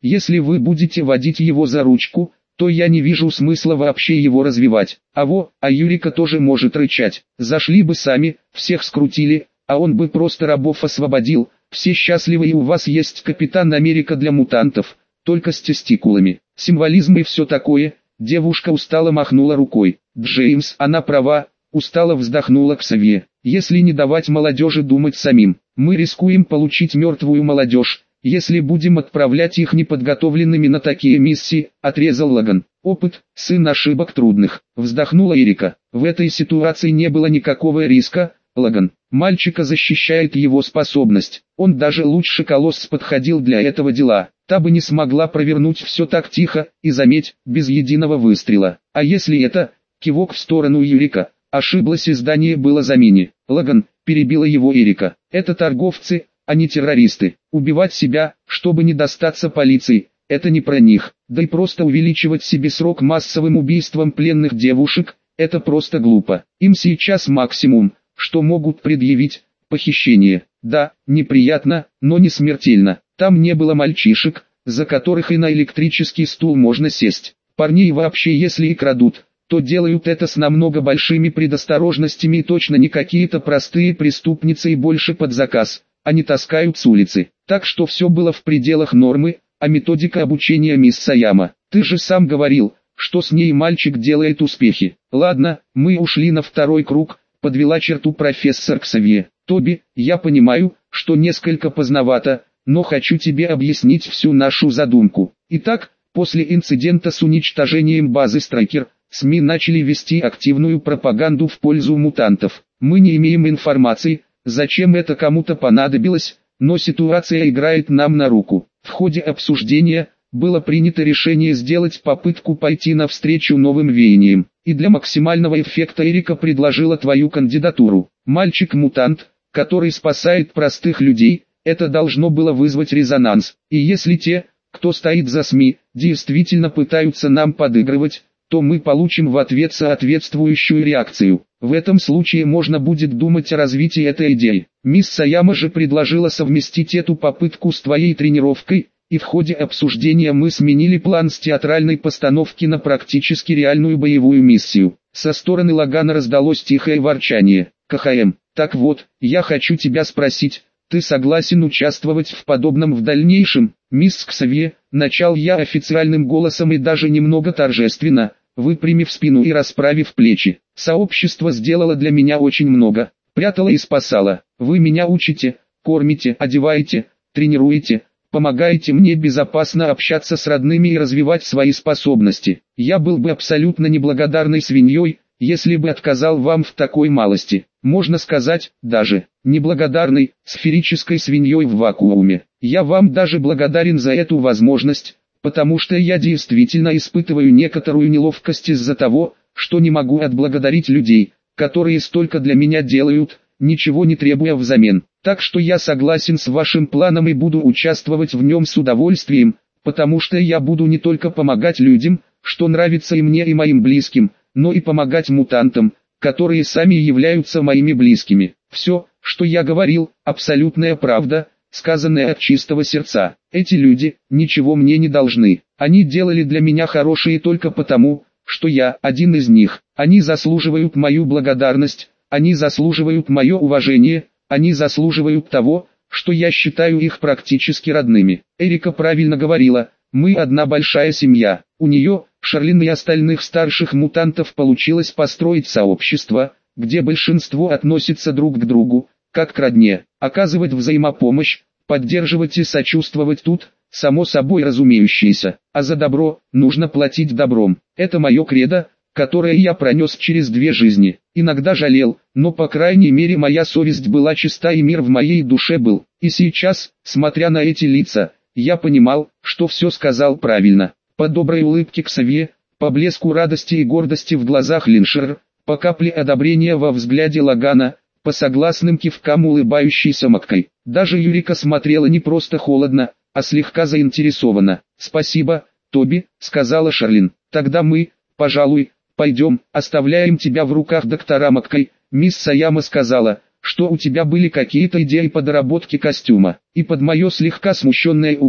Если вы будете водить его за ручку, то я не вижу смысла вообще его развивать. А Юрика тоже может рычать. Зашли бы сами, всех скрутили, а он бы просто рабов освободил. Все счастливы, и у вас есть Капитан Америка для мутантов, только с тестикулами. Символизм и все такое. Девушка устало махнула рукой. Джеймс, она права, устало вздохнула Ксавье. Если не давать молодежи думать самим, мы рискуем получить мертвую молодежь, если будем отправлять их неподготовленными на такие миссии, отрезал Логан. Опыт, сын ошибок трудных, вздохнула Эрика. В этой ситуации не было никакого риска, Логан. Мальчика защищает его способность. Он даже лучше Колосс подходил для этого дела. Та бы не смогла провернуть все так тихо, и заметь, без единого выстрела. А если это, кивок в сторону Юрика, ошиблось и здание было за мини. Логан, перебила его Эрика. Это торговцы, а не террористы. Убивать себя, чтобы не достаться полиции, это не про них. Да и просто увеличивать себе срок массовым убийством пленных девушек, это просто глупо. Им сейчас максимум, что могут предъявить, похищение. Да, неприятно, но не смертельно. Там не было мальчишек, за которых и на электрический стул можно сесть. Парней вообще если и крадут, то делают это с намного большими предосторожностями и точно не какие-то простые преступницы и больше под заказ, они таскают с улицы. Так что все было в пределах нормы, а методика обучения мисс Саяма. Ты же сам говорил, что с ней мальчик делает успехи. Ладно, мы ушли на второй круг, подвела черту профессор Ксавье. Тоби, я понимаю, что несколько поздновато, но хочу тебе объяснить всю нашу задумку. Итак, после инцидента с уничтожением базы Страйкер, СМИ начали вести активную пропаганду в пользу мутантов. Мы не имеем информации, зачем это кому-то понадобилось, но ситуация играет нам на руку. В ходе обсуждения было принято решение сделать попытку пойти навстречу новым веяниям. И для максимального эффекта Эрика предложила твою кандидатуру. Мальчик-мутант, который спасает простых людей, это должно было вызвать резонанс. И если те, кто стоит за СМИ, действительно пытаются нам подыгрывать, то мы получим в ответ соответствующую реакцию. В этом случае можно будет думать о развитии этой идеи. Мисс Саяма же предложила совместить эту попытку с твоей тренировкой, и в ходе обсуждения мы сменили план с театральной постановки на практически реальную боевую миссию. Со стороны Логана раздалось тихое ворчание. КХМ, так вот, я хочу тебя спросить, ты согласен участвовать в подобном в дальнейшем? Мисс Ксавье, начал я официальным голосом и даже немного торжественно, выпрямив спину и расправив плечи. Сообщество сделало для меня очень много, прятало и спасало. Вы меня учите, кормите, одеваете, тренируете, помогаете мне безопасно общаться с родными и развивать свои способности. Я был бы абсолютно неблагодарной свиньей, если бы отказал вам в такой малости. Можно сказать, даже неблагодарной, сферической свиньей в вакууме. Я вам даже благодарен за эту возможность, потому что я действительно испытываю некоторую неловкость из-за того, что не могу отблагодарить людей, которые столько для меня делают, ничего не требуя взамен. Так что я согласен с вашим планом и буду участвовать в нем с удовольствием, потому что я буду не только помогать людям, что нравится и мне и моим близким, но и помогать мутантам, которые сами являются моими близкими. Все, что я говорил, абсолютная правда, сказанная от чистого сердца. Эти люди ничего мне не должны. Они делали для меня хорошее только потому, что я один из них. Они заслуживают мою благодарность, они заслуживают мое уважение, они заслуживают того, что я считаю их практически родными. Эрика правильно говорила, мы одна большая семья. У нее, Шарлин и остальных старших мутантов получилось построить сообщество, где большинство относится друг к другу, как к родне, оказывать взаимопомощь, поддерживать и сочувствовать тут, само собой разумеющееся, а за добро, нужно платить добром. Это мое кредо, которое я пронес через 2 жизни. Иногда жалел, но по крайней мере моя совесть была чиста и мир в моей душе был. И сейчас, смотря на эти лица, я понимал, что все сказал правильно. По доброй улыбке Ксавье, по блеску радости и гордости в глазах Линшер, по капле одобрения во взгляде Логана, по согласным кивкам улыбающейся Маккой. Даже Юрика смотрела не просто холодно, а слегка заинтересованно. «Спасибо, Тоби», — сказала Шарлин. «Тогда мы, пожалуй, пойдем, оставляем тебя в руках доктора Маккой». Мисс Саяма сказала, что у тебя были какие-то идеи по доработке костюма. И под мое слегка смущенное «угу»,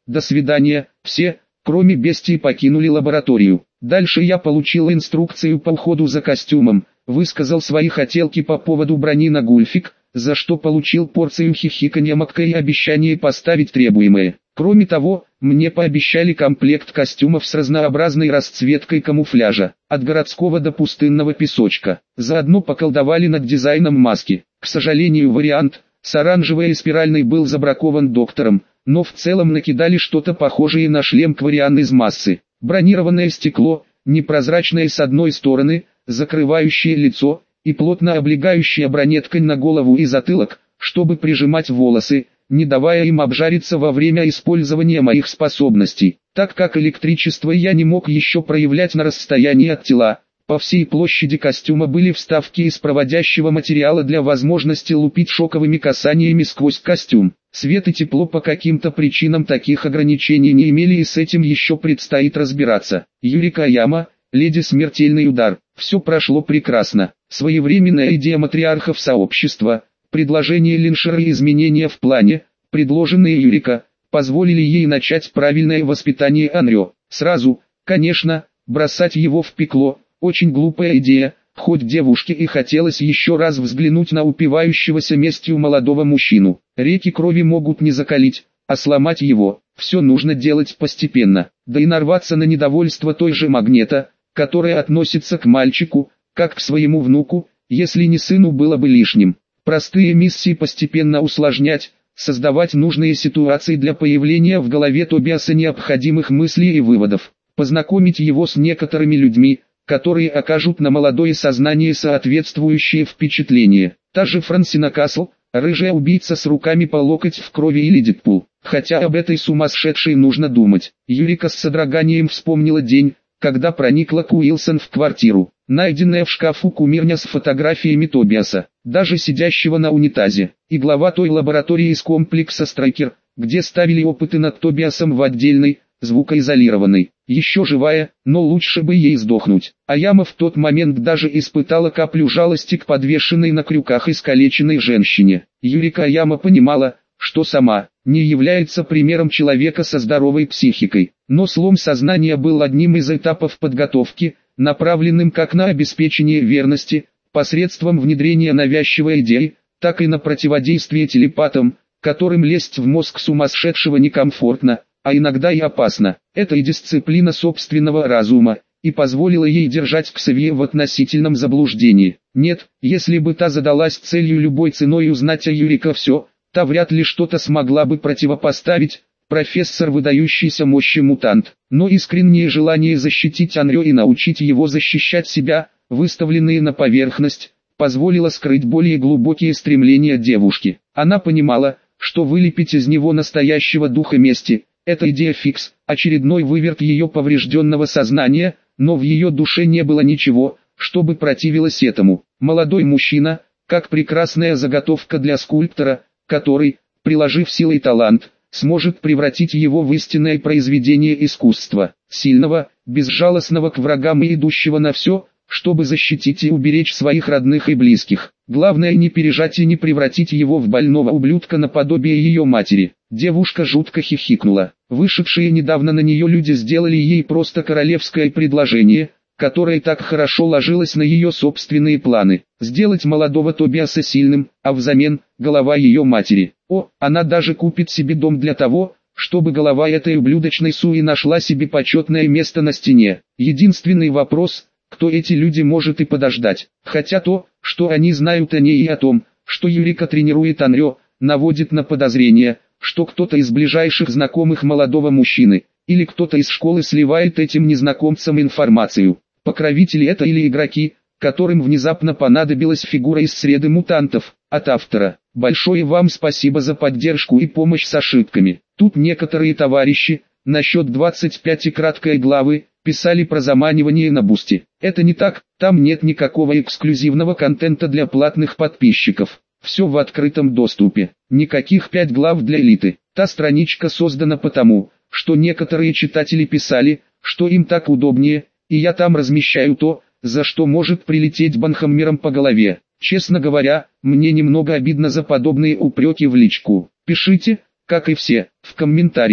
до свидания. Все, кроме бестии, покинули лабораторию. Дальше я получил инструкцию по уходу за костюмом, высказал свои хотелки по поводу брони на гульфик, за что получил порцию хихиканья Макка и обещание поставить требуемое. Кроме того, мне пообещали комплект костюмов с разнообразной расцветкой камуфляжа, от городского до пустынного песочка. Заодно поколдовали над дизайном маски. К сожалению, вариант с оранжевой и спиральной был забракован доктором, но в целом накидали что-то похожее на шлем Квариан из массы. Бронированное стекло, непрозрачное с одной стороны, закрывающее лицо, и плотно облегающая бронеткань на голову и затылок, чтобы прижимать волосы, не давая им обжариться во время использования моих способностей. Так как электричество я не мог еще проявлять на расстоянии от тела, по всей площади костюма были вставки из проводящего материала для возможности лупить шоковыми касаниями сквозь костюм. Свет и тепло по каким-то причинам таких ограничений не имели, и с этим еще предстоит разбираться. Юрика Аяма, леди Смертельный удар. Все прошло прекрасно. Своевременная идея матриархов сообщества, предложение Линшера и изменения в плане, предложенные Юрика, позволили ей начать правильное воспитание Анрё. Сразу, конечно, бросать его в пекло – очень глупая идея, хоть девушке и хотелось еще раз взглянуть на упивающегося местью молодого мужчину. Реки крови могут не закалить, а сломать его. Все нужно делать постепенно, да и нарваться на недовольство той же Магнета, которая относится к мальчику, как к своему внуку, если не сыну, было бы лишним. Простые миссии постепенно усложнять, создавать нужные ситуации для появления в голове Тобиаса необходимых мыслей и выводов, познакомить его с некоторыми людьми, которые окажут на молодое сознание соответствующее впечатление. Та же Франсина Касл, рыжая убийца с руками по локоть в крови, или Дедпул. Хотя об этой сумасшедшей нужно думать. Юрика с содроганием вспомнила день, когда проникла к Уилсон в квартиру. Найденная в шкафу кумирня с фотографиями Тобиаса, даже сидящего на унитазе, и глава той лаборатории из комплекса Страйкер, где ставили опыты над Тобиасом в отдельной, звукоизолированной. Еще живая, но лучше бы ей сдохнуть. Аяма в тот момент даже испытала каплю жалости к подвешенной на крюках искалеченной женщине. Юрика Аяма понимала, что сама не является примером человека со здоровой психикой, но слом сознания был одним из этапов подготовки, направленным как на обеспечение верности, посредством внедрения навязчивой идеи, так и на противодействие телепатам, которым лезть в мозг сумасшедшего некомфортно, а иногда и опасно. Это и дисциплина собственного разума, и позволила ей держать Ксавье в относительном заблуждении. Нет, если бы та задалась целью любой ценой узнать о Юрико все, та вряд ли что-то смогла бы противопоставить. Профессор выдающийся мощи мутант, но искреннее желание защитить Анрё и научить его защищать себя, выставленные на поверхность, позволило скрыть более глубокие стремления девушки. Она понимала, что вылепить из него настоящего духа мести – это идея фикс, очередной выверт ее поврежденного сознания, но в ее душе не было ничего, что бы противилось этому. Молодой мужчина, как прекрасная заготовка для скульптора, который, приложив силой талант, сможет превратить его в истинное произведение искусства, сильного, безжалостного к врагам и идущего на все, чтобы защитить и уберечь своих родных и близких. Главное не пережать и не превратить его в больного ублюдка наподобие ее матери. Девушка жутко хихикнула. Вышедшие недавно на нее люди сделали ей просто королевское предложение, которое так хорошо ложилось на ее собственные планы. Сделать молодого Тобиаса сильным, а взамен – голова ее матери. О, она даже купит себе дом для того, чтобы голова этой ублюдочной Суи нашла себе почетное место на стене. Единственный вопрос – кто эти люди, может и подождать. Хотя то, что они знают о ней и о том, что Юрика тренирует Анрё, наводит на подозрение, что кто-то из ближайших знакомых молодого мужчины, или кто-то из школы сливает этим незнакомцам информацию. Покровители это или игроки, которым внезапно понадобилась фигура из среды мутантов. От автора. Большое вам спасибо за поддержку и помощь с ошибками. Тут некоторые товарищи, насчет 25 и краткой главы, писали про заманивание на бусти. Это не так, там нет никакого эксклюзивного контента для платных подписчиков. Все в открытом доступе. Никаких 5 глав для элиты. Та страничка создана потому, что некоторые читатели писали, что им так удобнее, и я там размещаю то, за что может прилететь банхаммером по голове. Честно говоря, мне немного обидно за подобные упреки в личку. Пишите, как и все, в комментарии,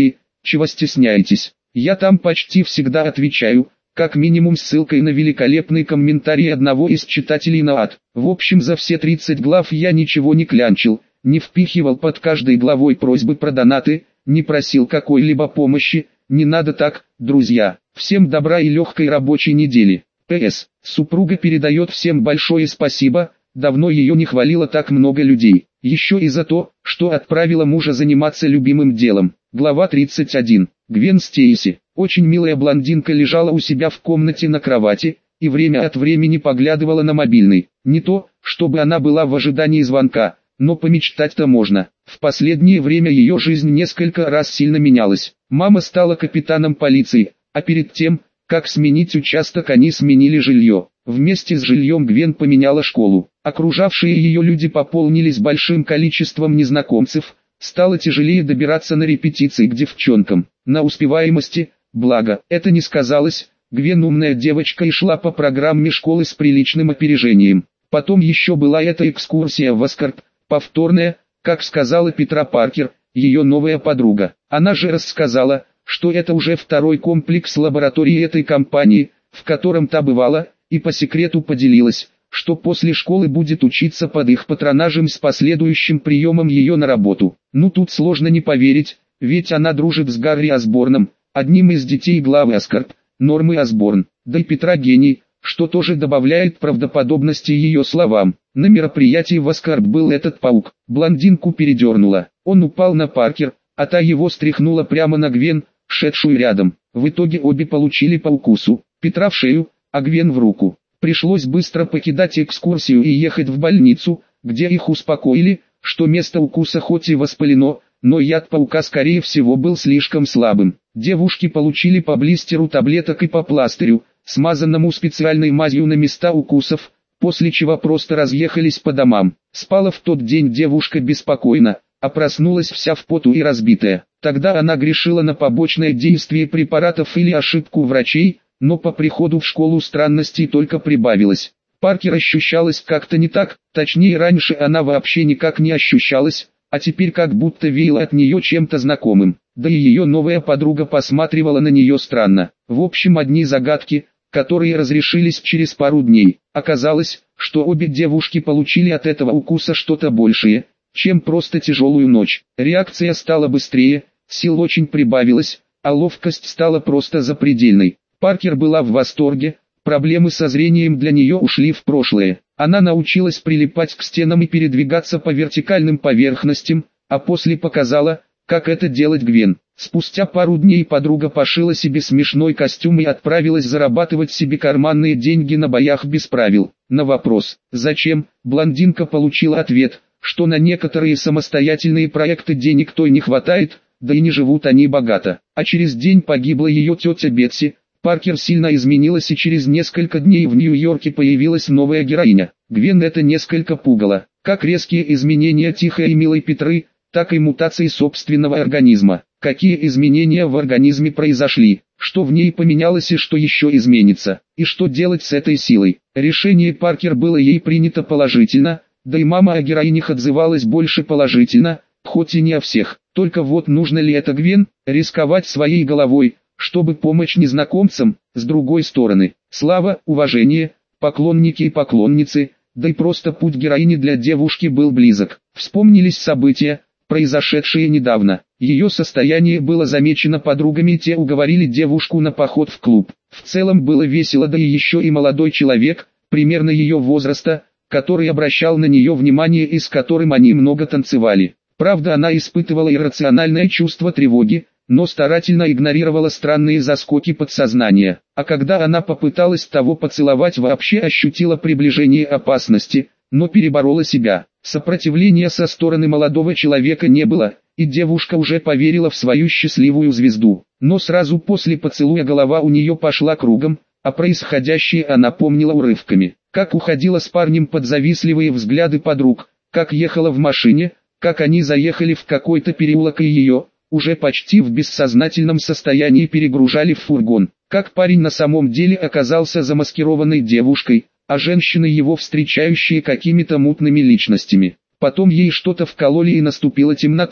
чего стесняетесь? Я там почти всегда отвечаю, как минимум с ссылкой на великолепный комментарий одного из читателей на ад. В общем, за все 30 глав я ничего не клянчил, не впихивал под каждой главой просьбы про донаты, не просил какой-либо помощи. Не надо так, друзья. Всем добра и легкой рабочей недели. П.С. Супруга передает всем большое спасибо, давно ее не хвалило так много людей. Еще и за то, что отправила мужа заниматься любимым делом. Глава 31. Гвен Стейси. Очень милая блондинка лежала у себя в комнате на кровати, и время от времени поглядывала на мобильный. Не то, чтобы она была в ожидании звонка, но помечтать-то можно. В последнее время ее жизнь несколько раз сильно менялась. Мама стала капитаном полиции, а перед тем, как сменить участок, они сменили жилье. Вместе с жильем Гвен поменяла школу. Окружавшие ее люди пополнились большим количеством незнакомцев, стало тяжелее добираться на репетиции к девчонкам. На успеваемости, благо, это не сказалось, Гвен умная девочка и шла по программе школы с приличным опережением. Потом еще была эта экскурсия в Аскарт, повторная, как сказала Петра Паркер, ее новая подруга. Она же рассказала, что это уже второй комплекс лаборатории этой компании, в котором та бывала, и по секрету поделилась, что после школы будет учиться под их патронажем с последующим приемом ее на работу. Ну тут сложно не поверить, ведь она дружит с Гарри Осборном, одним из детей главы Аскарт, Нормы Осборн, да и Петра гений, что тоже добавляет правдоподобности ее словам. На мероприятии в Аскарт был этот паук, блондинку передернуло, он упал на Паркер, а та его стряхнула прямо на Гвен, шедшую рядом. В итоге обе получили по укусу, Петра в шею, а Гвен в руку. Пришлось быстро покидать экскурсию и ехать в больницу, где их успокоили, что место укуса хоть и воспалено, но яд паука скорее всего был слишком слабым. Девушки получили по блистеру таблеток и по пластырю, смазанному специальной мазью на места укусов, после чего просто разъехались по домам. Спала в тот день девушка беспокойно, а проснулась вся в поту и разбитая. Тогда она грешила на побочное действие препаратов или ошибку врачей, но по приходу в школу странностей только прибавилось. Паркер ощущалась как-то не так, точнее раньше она вообще никак не ощущалась, а теперь как будто веяло от нее чем-то знакомым. Да и ее новая подруга посматривала на нее странно. В общем, одни загадки, которые разрешились через пару дней. Оказалось, что обе девушки получили от этого укуса что-то большее, чем просто тяжелую ночь. Реакция стала быстрее, сил очень прибавилось, а ловкость стала просто запредельной. Паркер была в восторге, проблемы со зрением для нее ушли в прошлое. Она научилась прилипать к стенам и передвигаться по вертикальным поверхностям, а после показала, как это делать Гвен. Спустя пару дней подруга пошила себе смешной костюм и отправилась зарабатывать себе карманные деньги на боях без правил. На вопрос «Зачем?», блондинка получила ответ, что на некоторые самостоятельные проекты денег той не хватает, да и не живут они богато. А через день погибла ее тетя Бетси. Паркер сильно изменилась, и через несколько дней в Нью-Йорке появилась новая героиня. Гвен это несколько пугало, как резкие изменения тихой и милой Петры, так и мутации собственного организма. Какие изменения в организме произошли, что в ней поменялось и что еще изменится, и что делать с этой силой. Решение Паркер было ей принято положительно, да и мама о героинях отзывалась больше положительно, хоть и не о всех. Только вот нужно ли это Гвен, рисковать своей головой, чтобы помочь незнакомцам? С другой стороны, слава, уважение, поклонники и поклонницы, да и просто путь героини для девушки был близок. Вспомнились события, произошедшие недавно. Ее состояние было замечено подругами, и те уговорили девушку на поход в клуб. В целом было весело, да и еще и молодой человек, примерно ее возраста, который обращал на нее внимание и с которым они много танцевали. Правда, она испытывала иррациональное чувство тревоги, но старательно игнорировала странные заскоки подсознания. А когда она попыталась того поцеловать, вообще ощутила приближение опасности, но переборола себя. Сопротивления со стороны молодого человека не было, и девушка уже поверила в свою счастливую звезду. Но сразу после поцелуя голова у нее пошла кругом, а происходящее она помнила урывками. Как уходила с парнем под завистливые взгляды подруг, как ехала в машине, как они заехали в какой-то переулок и ее, уже почти в бессознательном состоянии, перегружали в фургон. Как парень на самом деле оказался замаскированной девушкой, а женщины его встречающие какими-то мутными личностями. Потом ей что-то вкололи и наступила темнота.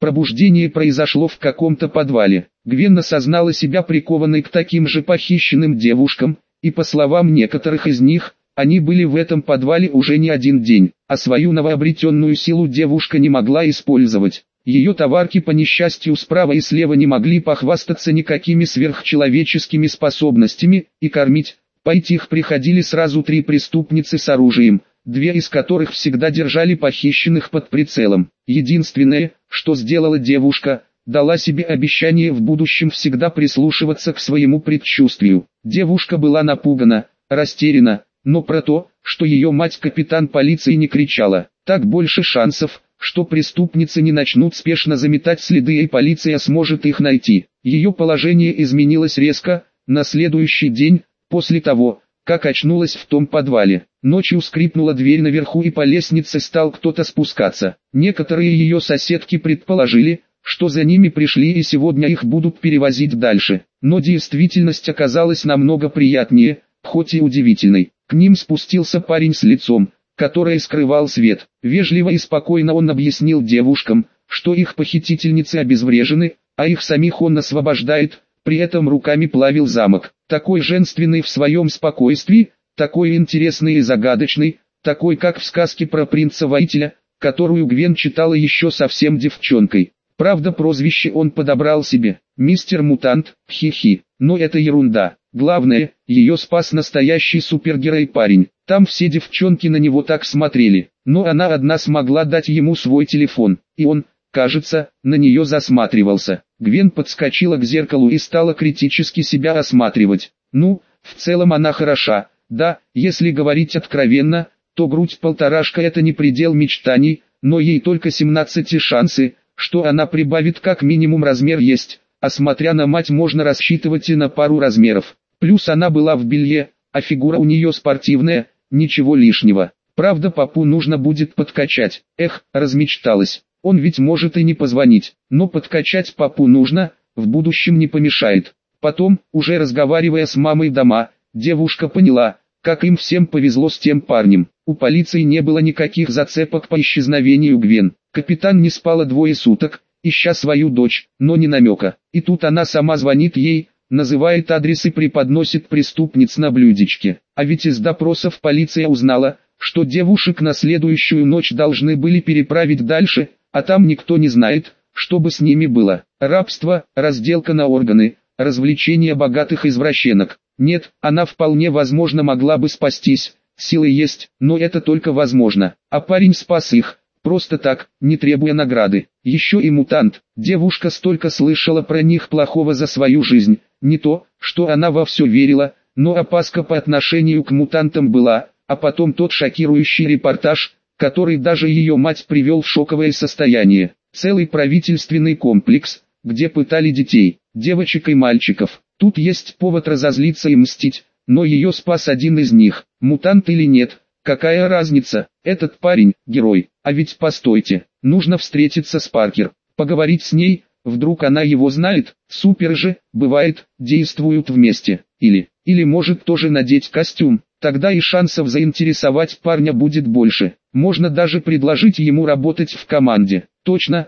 Пробуждение произошло в каком-то подвале. Гвен осознала себя прикованной к таким же похищенным девушкам, и по словам некоторых из них, они были в этом подвале уже не один день, а свою новообретенную силу девушка не могла использовать. Ее товарки по несчастью справа и слева не могли похвастаться никакими сверхчеловеческими способностями, и кормить, поить их приходили сразу 3 преступницы с оружием, 2 из которых всегда держали похищенных под прицелом. Единственное, что сделала девушка, дала себе обещание в будущем всегда прислушиваться к своему предчувствию. Девушка была напугана, растеряна, но про то, что ее мать капитан полиции не кричала. Так больше шансов, что преступницы не начнут спешно заметать следы и полиция сможет их найти. Ее положение изменилось резко, на следующий день, после того, как очнулась в том подвале. Ночью скрипнула дверь наверху и по лестнице стал кто-то спускаться. Некоторые ее соседки предположили, что за ними пришли и сегодня их будут перевозить дальше. Но действительность оказалась намного приятнее, хоть и удивительной. К ним спустился парень с лицом, которое скрывал свет. Вежливо и спокойно он объяснил девушкам, что их похитительницы обезврежены, а их самих он освобождает, при этом руками плавил замок. Такой женственный в своем спокойствии, такой интересный и загадочный, такой как в сказке про принца-воителя, которую Гвен читала еще совсем девчонкой. Правда, прозвище он подобрал себе, мистер Мутант, хи-хи, но это ерунда. Главное, ее спас настоящий супергерой-парень. Там все девчонки на него так смотрели, но она одна смогла дать ему свой телефон, и он, кажется, на нее засматривался. Гвен подскочила к зеркалу и стала критически себя осматривать. Ну, в целом она хороша, да, если говорить откровенно, то грудь-полторашка это не предел мечтаний, но ей только 17 и шансы, что она прибавит как минимум размер есть, а смотря на мать можно рассчитывать и на пару размеров. Плюс она была в белье, а фигура у нее спортивная, ничего лишнего. Правда, папу нужно будет подкачать. Эх, размечталась. Он ведь может и не позвонить, но подкачать папу нужно, в будущем не помешает. Потом, уже разговаривая с мамой дома, девушка поняла, как им всем повезло с тем парнем. У полиции не было никаких зацепок по исчезновению Гвен. Капитан не спала 2 суток, ища свою дочь, но ни намека. И тут она сама звонит ей, называет адрес и преподносит преступниц на блюдечке. А ведь из допросов полиция узнала, что девушек на следующую ночь должны были переправить дальше, а там никто не знает, что бы с ними было. Рабство, разделка на органы, развлечения богатых извращенок. Нет, она вполне возможно могла бы спастись, силы есть, но это только возможно. А парень спас их, просто так, не требуя награды. Еще и мутант. Девушка столько слышала про них плохого за свою жизнь. Не то, что она во все верила, но опаска по отношению к мутантам была, а потом тот шокирующий репортаж, который даже ее мать привел в шоковое состояние. Целый правительственный комплекс, где пытали детей, девочек и мальчиков. Тут есть повод разозлиться и мстить, но ее спас один из них. Мутант или нет, какая разница, этот парень – герой. А ведь постойте, нужно встретиться с Паркер, поговорить с ней, вдруг она его знает. Супер же, бывает, действуют вместе. Или может тоже надеть костюм, тогда и шансов заинтересовать парня будет больше. Можно даже предложить ему работать в команде. Точно,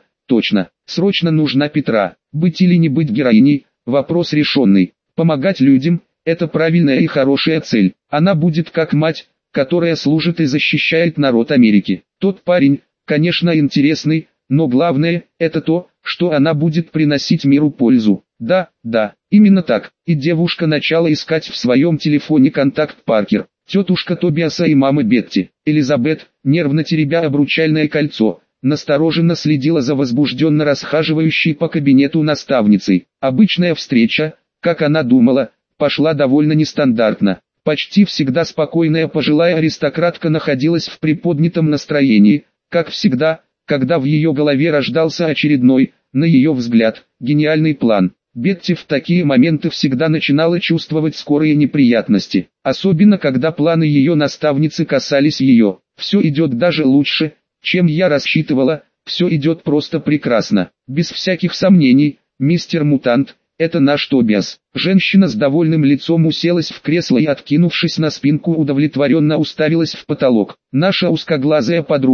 срочно нужна Петра. Быть или не быть героиней, вопрос решенный. Помогать людям – это правильная и хорошая цель. Она будет как мать, которая служит и защищает народ Америки. Тот парень, конечно, интересный, но главное – это то, что она будет приносить миру пользу. Да, именно так. И девушка начала искать в своем телефоне контакт Паркер, тетушка Тобиаса и мамы Бетти. Элизабет, нервно теребя обручальное кольцо, настороженно следила за возбужденно расхаживающей по кабинету наставницей. Обычная встреча, как она думала, пошла довольно нестандартно. Почти всегда спокойная пожилая аристократка находилась в приподнятом настроении, как всегда, когда в ее голове рождался очередной, на ее взгляд, гениальный план. Бетти в такие моменты всегда начинала чувствовать скорые неприятности, особенно когда планы ее наставницы касались ее. «Все идет даже лучше, чем я рассчитывала, все идет просто прекрасно, без всяких сомнений, мистер Мутант, это наш Тобиас». Женщина с довольным лицом уселась в кресло и, откинувшись на спинку, удовлетворенно уставилась в потолок. «Наша узкоглазая подруга,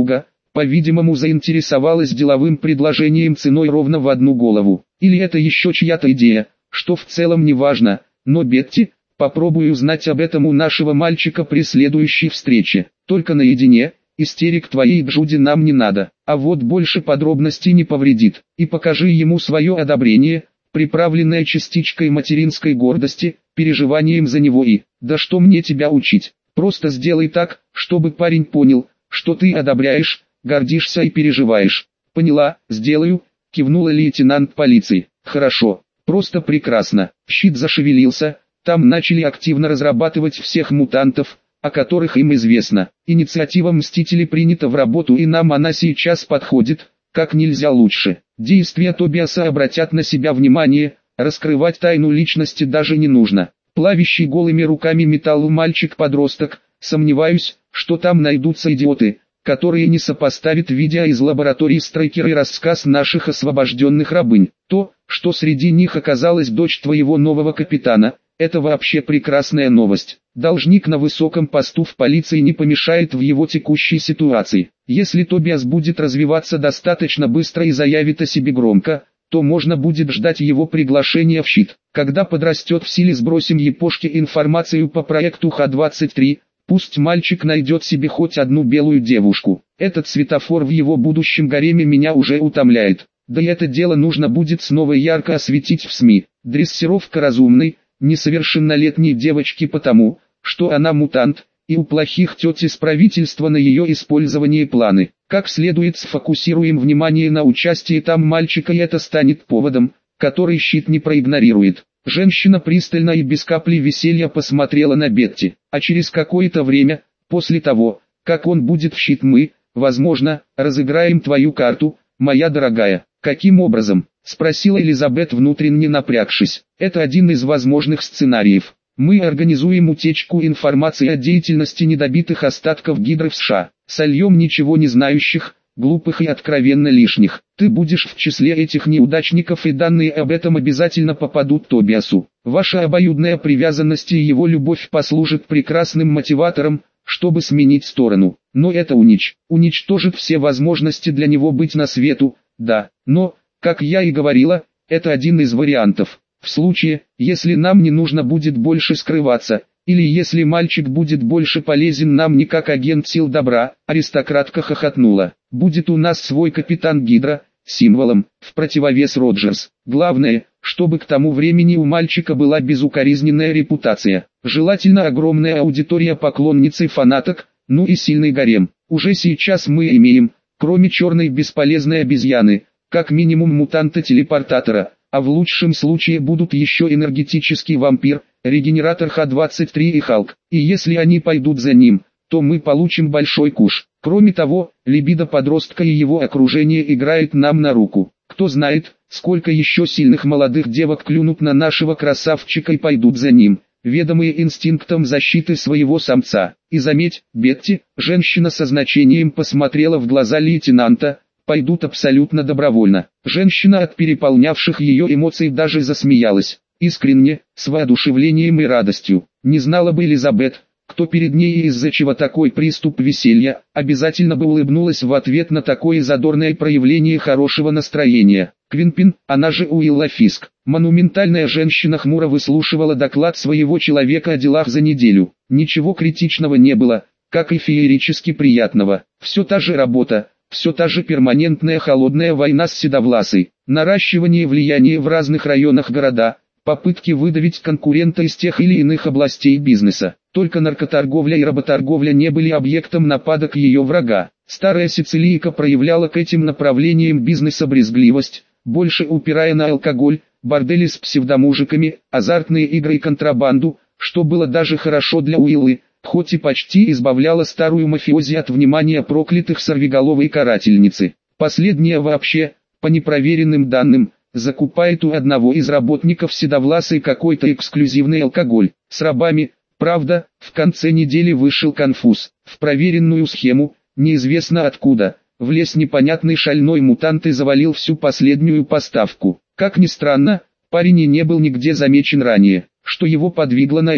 По-видимому, заинтересовалась деловым предложением ценой ровно в одну голову. Или это еще чья-то идея, что в целом не важно, но Бетти, попробую узнать об этом у нашего мальчика при следующей встрече. Только наедине, истерик твоей Джуди нам не надо, а вот больше подробностей не повредит. И покажи ему свое одобрение, приправленное частичкой материнской гордости, переживанием за него и, да что мне тебя учить, просто сделай так, чтобы парень понял, что ты одобряешь, гордишься и переживаешь. Поняла, сделаю, кивнула лейтенант полиции. Хорошо, просто прекрасно. Щит зашевелился, там начали активно разрабатывать всех мутантов, о которых им известно. Инициатива Мстителей принята в работу, и нам она сейчас подходит, как нельзя лучше. Действия Тобиаса обратят на себя внимание, раскрывать тайну личности даже не нужно. Плавящий голыми руками металл мальчик-подросток, сомневаюсь, что там найдутся идиоты, которые не сопоставят видео из лаборатории Страйкера и рассказ наших освобожденных рабынь. То, что среди них оказалась дочь твоего нового капитана, это вообще прекрасная новость. Должник на высоком посту в полиции не помешает в его текущей ситуации. Если Тобиас будет развиваться достаточно быстро и заявит о себе громко, то можно будет ждать его приглашения в щит. Когда подрастет в силе, сбросим Япошке информацию по проекту Х-23, пусть мальчик найдет себе хоть одну белую девушку. Этот светофор в его будущем гареме меня уже утомляет. Да и это дело нужно будет снова ярко осветить в СМИ. Дрессировка разумной, несовершеннолетней девочки потому, что она мутант, и у плохих тет из правительства на ее использование планы. Как следует сфокусируем внимание на участии там мальчика, и это станет поводом, который щит не проигнорирует. Женщина пристально и без капли веселья посмотрела на Бетти, а через какое-то время, после того, как он будет в щит, мы, возможно, разыграем твою карту, моя дорогая. Каким образом? Спросила Элизабет, внутренне напрягшись. Это один из возможных сценариев. Мы организуем утечку информации о деятельности недобитых остатков Гидры в США. Сольем ничего не знающих, глупых и откровенно лишних. Ты будешь в числе этих неудачников, и данные об этом обязательно попадут Тобиасу. Ваша обоюдная привязанность и его любовь послужит прекрасным мотиватором, чтобы сменить сторону. Но это уничтожит все возможности для него быть на свету, да. Но, как я и говорила, это один из вариантов. В случае, если нам не нужно будет больше скрываться, или если мальчик будет больше полезен нам не как агент сил добра, аристократка хохотнула. Будет у нас свой капитан Гидра, символом, в противовес Роджерс. Главное, чтобы к тому времени у мальчика была безукоризненная репутация. Желательно огромная аудитория поклонниц и фанаток, ну и сильный гарем. Уже сейчас мы имеем, кроме черной бесполезной обезьяны, как минимум мутанта-телепортатора, а в лучшем случае будут еще энергетический вампир, регенератор Х-23 и Халк. И если они пойдут за ним, то мы получим большой куш. Кроме того, либидо подростка и его окружение играет нам на руку. Кто знает, сколько еще сильных молодых девок клюнут на нашего красавчика и пойдут за ним, ведомые инстинктом защиты своего самца. И заметь, Бетти, женщина со значением посмотрела в глаза лейтенанта, пойдут абсолютно добровольно. Женщина от переполнявших ее эмоций даже засмеялась. Искренне, с воодушевлением и радостью. Не знала бы Элизабет, кто перед ней и из-за чего такой приступ веселья, обязательно бы улыбнулась в ответ на такое задорное проявление хорошего настроения. Квинпин, она же Уилла Фиск, монументальная женщина, хмуро выслушивала доклад своего человека о делах за неделю. Ничего критичного не было, как и феерически приятного. Все та же работа, все та же перманентная холодная война с Седовласой, наращивание влияния в разных районах города, попытки выдавить конкурента из тех или иных областей бизнеса. Только наркоторговля и работорговля не были объектом нападок ее врага. Старая сицилийка проявляла к этим направлениям бизнеса брезгливость, больше упирая на алкоголь, бордели с псевдомужиками, азартные игры и контрабанду, что было даже хорошо для Уиллы, хоть и почти избавляла старую мафиози от внимания проклятых сорвиголовой карательницы. Последняя вообще, по непроверенным данным, закупает у одного из работников Седовласой какой-то эксклюзивный алкоголь. С рабами, правда, в конце недели вышел конфуз. В проверенную схему, неизвестно откуда, влез непонятный шальной мутант и завалил всю последнюю поставку. Как ни странно, парень и не был нигде замечен ранее. Что его подвигло на это,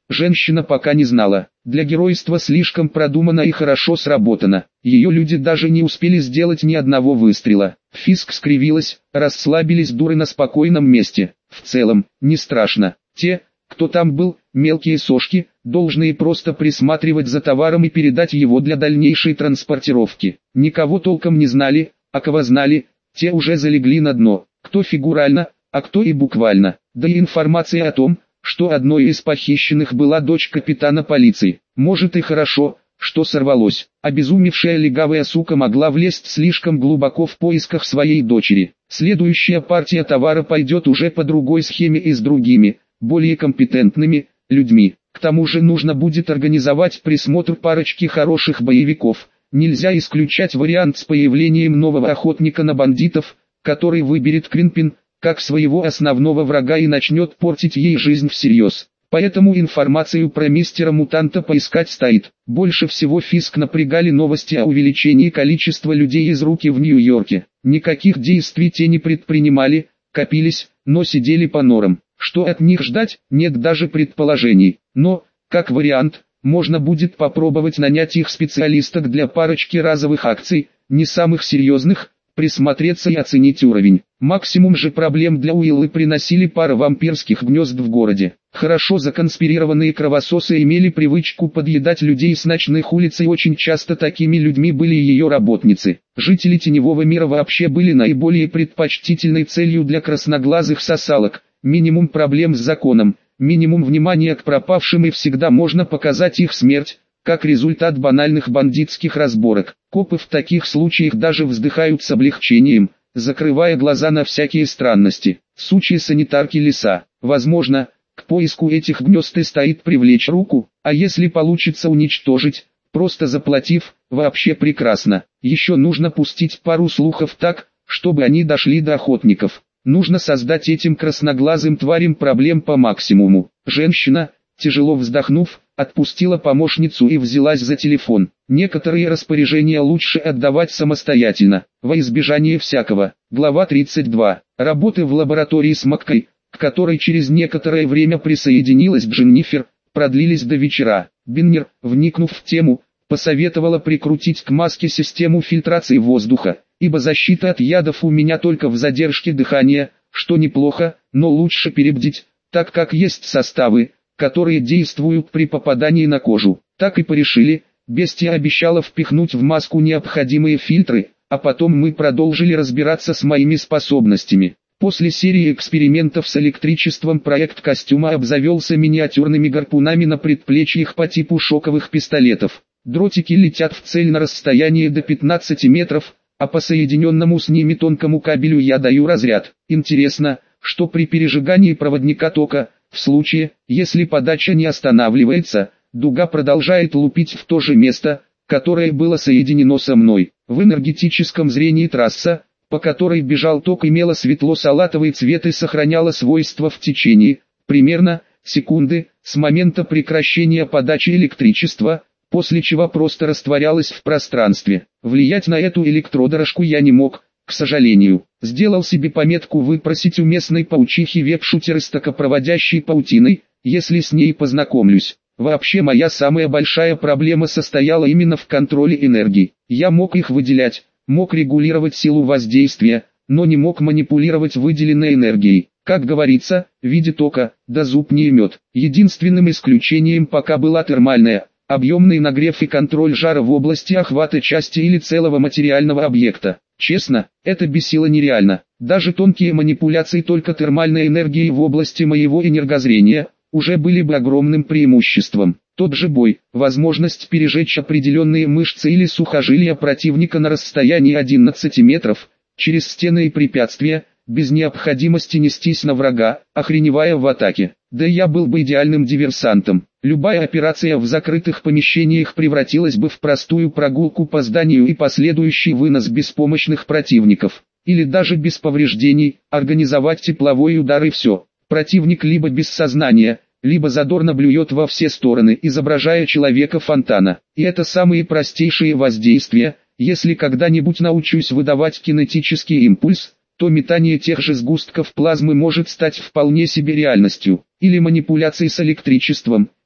женщина пока не знала. Для геройства слишком продумано и хорошо сработано. Ее люди даже не успели сделать ни одного выстрела. Фиск скривилась, расслабились дуры на спокойном месте. В целом, не страшно. Те, кто там был, мелкие сошки, должны просто присматривать за товаром и передать его для дальнейшей транспортировки. Никого толком не знали, а кого знали, те уже залегли на дно. Кто фигурально, а кто и буквально. Да и информация о том, что одной из похищенных была дочь капитана полиции. Может и хорошо, что сорвалось. Обезумевшая легавая сука могла влезть слишком глубоко в поисках своей дочери. Следующая партия товара пойдет уже по другой схеме и с другими, более компетентными, людьми. К тому же нужно будет организовать присмотр парочки хороших боевиков. Нельзя исключать вариант с появлением нового охотника на бандитов, который выберет Квинпин как своего основного врага и начнет портить ей жизнь всерьез. Поэтому информацию про мистера-мутанта поискать стоит. Больше всего Фиск напрягали новости о увеличении количества людей из руки в Нью-Йорке. Никаких действий те не предпринимали, копились, но сидели по норам. Что от них ждать, нет даже предположений. Но, как вариант, можно будет попробовать нанять их специалисток для парочки разовых акций, не самых серьезных, присмотреться и оценить уровень. Максимум же проблем для Уиллы приносили пара вампирских гнезд в городе. Хорошо законспирированные кровососы имели привычку подъедать людей с ночных улиц, и очень часто такими людьми были ее работницы. Жители теневого мира вообще были наиболее предпочтительной целью для красноглазых сосалок. Минимум проблем с законом, минимум внимания к пропавшим, и всегда можно показать их смерть, как результат банальных бандитских разборок. Копы в таких случаях даже вздыхают с облегчением, закрывая глаза на всякие странности. Сучьи санитарки леса. Возможно, к поиску этих гнезд и стоит привлечь руку, а если получится уничтожить, просто заплатив, вообще прекрасно. Еще нужно пустить пару слухов так, чтобы они дошли до охотников. Нужно создать этим красноглазым тварям проблем по максимуму. Женщина, тяжело вздохнув, отпустила помощницу и взялась за телефон. Некоторые распоряжения лучше отдавать самостоятельно, во избежание всякого. Глава 32. Работы в лаборатории с Маккой, к которой через некоторое время присоединилась Дженнифер, продлились до вечера. Биннер, вникнув в тему, посоветовала прикрутить к маске систему фильтрации воздуха, ибо защита от ядов у меня только в задержке дыхания, что неплохо, но лучше перебдить, так как есть составы, которые действуют при попадании на кожу. Так и порешили, бестия обещала впихнуть в маску необходимые фильтры, а потом мы продолжили разбираться с моими способностями. После серии экспериментов с электричеством проект костюма обзавелся миниатюрными гарпунами на предплечьях по типу шоковых пистолетов. Дротики летят в цель на расстоянии до 15 метров, а по соединенному с ними тонкому кабелю я даю разряд. Интересно, что при пережигании проводника тока, в случае, если подача не останавливается, дуга продолжает лупить в то же место, которое было соединено со мной. В энергетическом зрении трасса, по которой бежал ток, имела светло-салатовый цвет и сохраняла свойства в течение, примерно, секунды, с момента прекращения подачи электричества, после чего просто растворялась в пространстве. Влиять на эту электродорожку я не мог, к сожалению. Сделал себе пометку выпросить у местной паучихи веб-шутер с токопроводящей паутиной, если с ней познакомлюсь. Вообще моя самая большая проблема состояла именно в контроле энергии. Я мог их выделять, мог регулировать силу воздействия, но не мог манипулировать выделенной энергией. Как говорится, в виде тока, да зуб не имет. Единственным исключением пока была термальная, объемный нагрев и контроль жара в области охвата части или целого материального объекта. Честно, это бесило нереально. Даже тонкие манипуляции только термальной энергией в области моего энергозрения уже были бы огромным преимуществом. Тот же бой, возможность пережечь определенные мышцы или сухожилия противника на расстоянии 11 метров, через стены и препятствия, без необходимости нестись на врага, охреневая в атаке. Да я был бы идеальным диверсантом. Любая операция в закрытых помещениях превратилась бы в простую прогулку по зданию и последующий вынос беспомощных противников. Или даже без повреждений, организовать тепловой удар и все. Противник либо без сознания, либо задорно блюет во все стороны, изображая человека-фонтана. И это самые простейшие воздействия. Если когда-нибудь научусь выдавать кинетический импульс, то метание тех же сгустков плазмы может стать вполне себе реальностью. Или манипуляции с электричеством.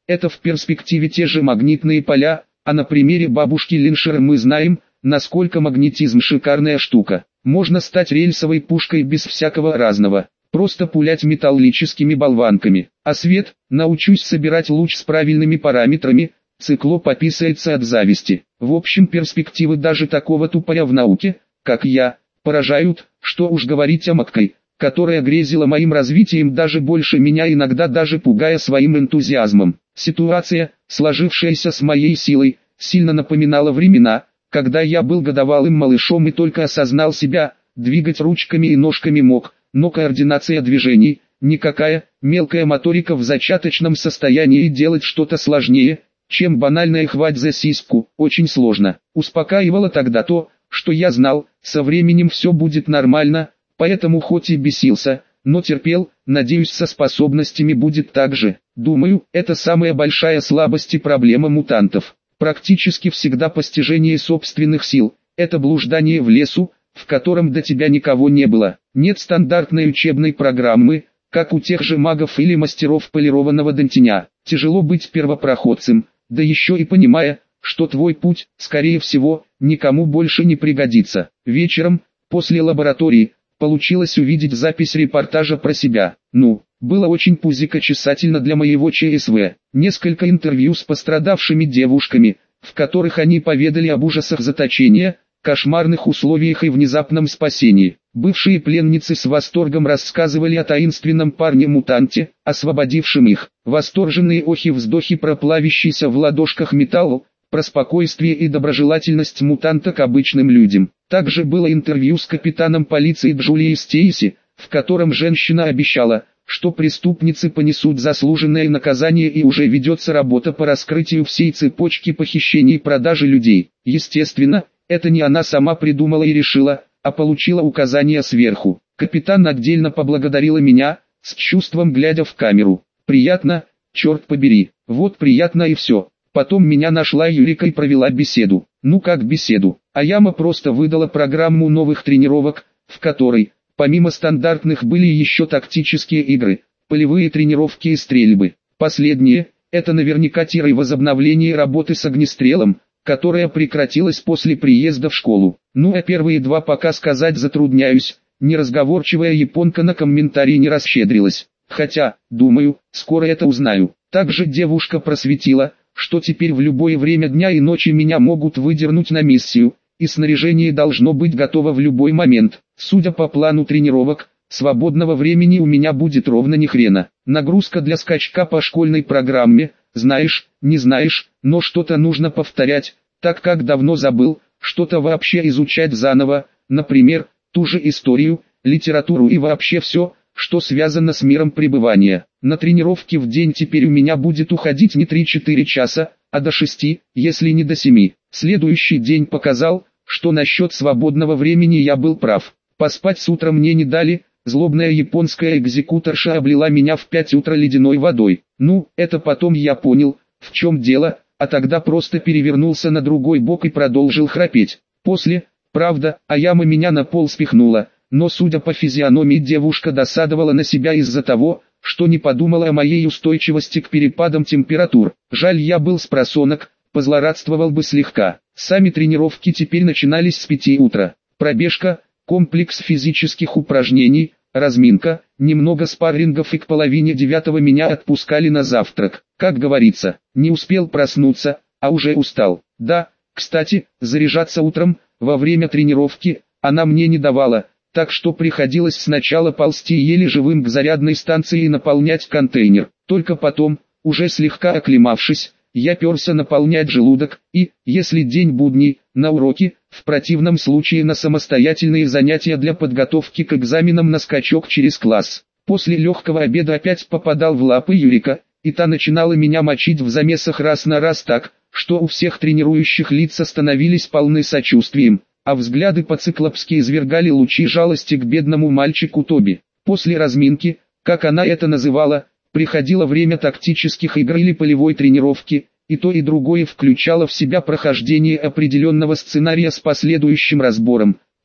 это в перспективе те же магнитные поля, а на примере бабушки Линшера мы знаем, насколько магнетизм шикарная штука. Можно стать рельсовой пушкой без всякого разного, просто пулять металлическими болванками. А свет, научусь собирать луч с правильными параметрами, циклоп описывается от зависти. В общем, перспективы даже такого тупоря в науке, как я, поражают, что уж говорить о Маккой, которая грезила моим развитием даже больше меня, иногда даже пугая своим энтузиазмом. Ситуация, сложившаяся с моей силой, сильно напоминала времена, когда я был годовалым малышом и только осознал себя, двигать ручками и ножками мог, но координация движений, никакая, мелкая моторика в зачаточном состоянии, делать что-то сложнее, чем банальная хвать за сиську, очень сложно. Успокаивало тогда то, что я знал, со временем все будет нормально, поэтому хоть и бесился, но терпел, надеюсь, со способностями будет так же. Думаю, это самая большая слабость и проблема мутантов. Практически всегда постижение собственных сил, это блуждание в лесу, в котором до тебя никого не было. Нет стандартной учебной программы, как у тех же магов или мастеров полированного дантеня. Тяжело быть первопроходцем, да еще и понимая, что твой путь, скорее всего, никому больше не пригодится. Вечером, после лаборатории, получилось увидеть запись репортажа про себя. Было очень пузикочесательно для моего ЧСВ. Несколько интервью с пострадавшими девушками, в которых они поведали об ужасах заточения, кошмарных условиях и внезапном спасении. Бывшие пленницы с восторгом рассказывали о таинственном парне-мутанте, освободившем их. Восторженные охи-вздохи про плавящийся в ладошках металл, про спокойствие и доброжелательность мутанта к обычным людям. Также было интервью с капитаном полиции Джулией Стейси, в котором женщина обещала, что преступницы понесут заслуженное наказание, и уже ведется работа по раскрытию всей цепочки похищений и продажи людей. Естественно, это не она сама придумала и решила, а получила указания сверху. Капитан отдельно поблагодарила меня, с чувством глядя в камеру. Приятно, черт побери, вот приятно и все. Потом меня нашла Юрика и провела беседу. Как беседу? Аяма просто выдала программу новых тренировок, в которой, помимо стандартных, были еще тактические игры, полевые тренировки и стрельбы. Последнее, это наверняка возобновление работы с огнестрелом, которая прекратилась после приезда в школу. А первые два пока сказать затрудняюсь, неразговорчивая японка на комментарии не расщедрилась. Хотя, думаю, скоро это узнаю. Также девушка просветила, что теперь в любое время дня и ночи меня могут выдернуть на миссию, и снаряжение должно быть готово в любой момент. Судя по плану тренировок, свободного времени у меня будет ровно ни хрена. Нагрузка для скачка по школьной программе, знаешь, не знаешь, но что-то нужно повторять, так как давно забыл, что-то вообще изучать заново, например, ту же историю, литературу и вообще все, что связано с миром пребывания. На тренировки в день теперь у меня будет уходить не 3-4 часа, а до 6, если не до 7. Следующий день показал, что насчет свободного времени я был прав. Поспать с утра мне не дали, злобная японская экзекуторша облила меня в 5 утра ледяной водой. Это потом я понял, в чем дело, а тогда просто перевернулся на другой бок и продолжил храпеть. После, правда, Аяма меня на пол спихнула, но судя по физиономии, девушка досадовала на себя из-за того, что не подумала о моей устойчивости к перепадам температур. Жаль, я был спросонок, позлорадствовал бы слегка. Сами тренировки теперь начинались с 5 утра. Пробежка, комплекс физических упражнений, разминка, немного спаррингов, и к половине 9 меня отпускали на завтрак. Как говорится, не успел проснуться, а уже устал. Да, кстати, заряжаться утром, во время тренировки, она мне не давала, так что приходилось сначала ползти еле живым к зарядной станции и наполнять контейнер. Только потом, уже слегка оклемавшись, я перся наполнять желудок, и, если день будний, на уроки, в противном случае на самостоятельные занятия для подготовки к экзаменам на скачок через класс. После легкого обеда опять попадал в лапы Юрика, и та начинала меня мочить в замесах раз на раз так, что у всех тренирующих лица становились полны сочувствием, а взгляды по-циклопски извергали лучи жалости к бедному мальчику Тоби. После разминки, как она это называла, приходило время тактических игр или полевой тренировки, и то и другое включало в себя прохождение определенного сценария с последующим разбором,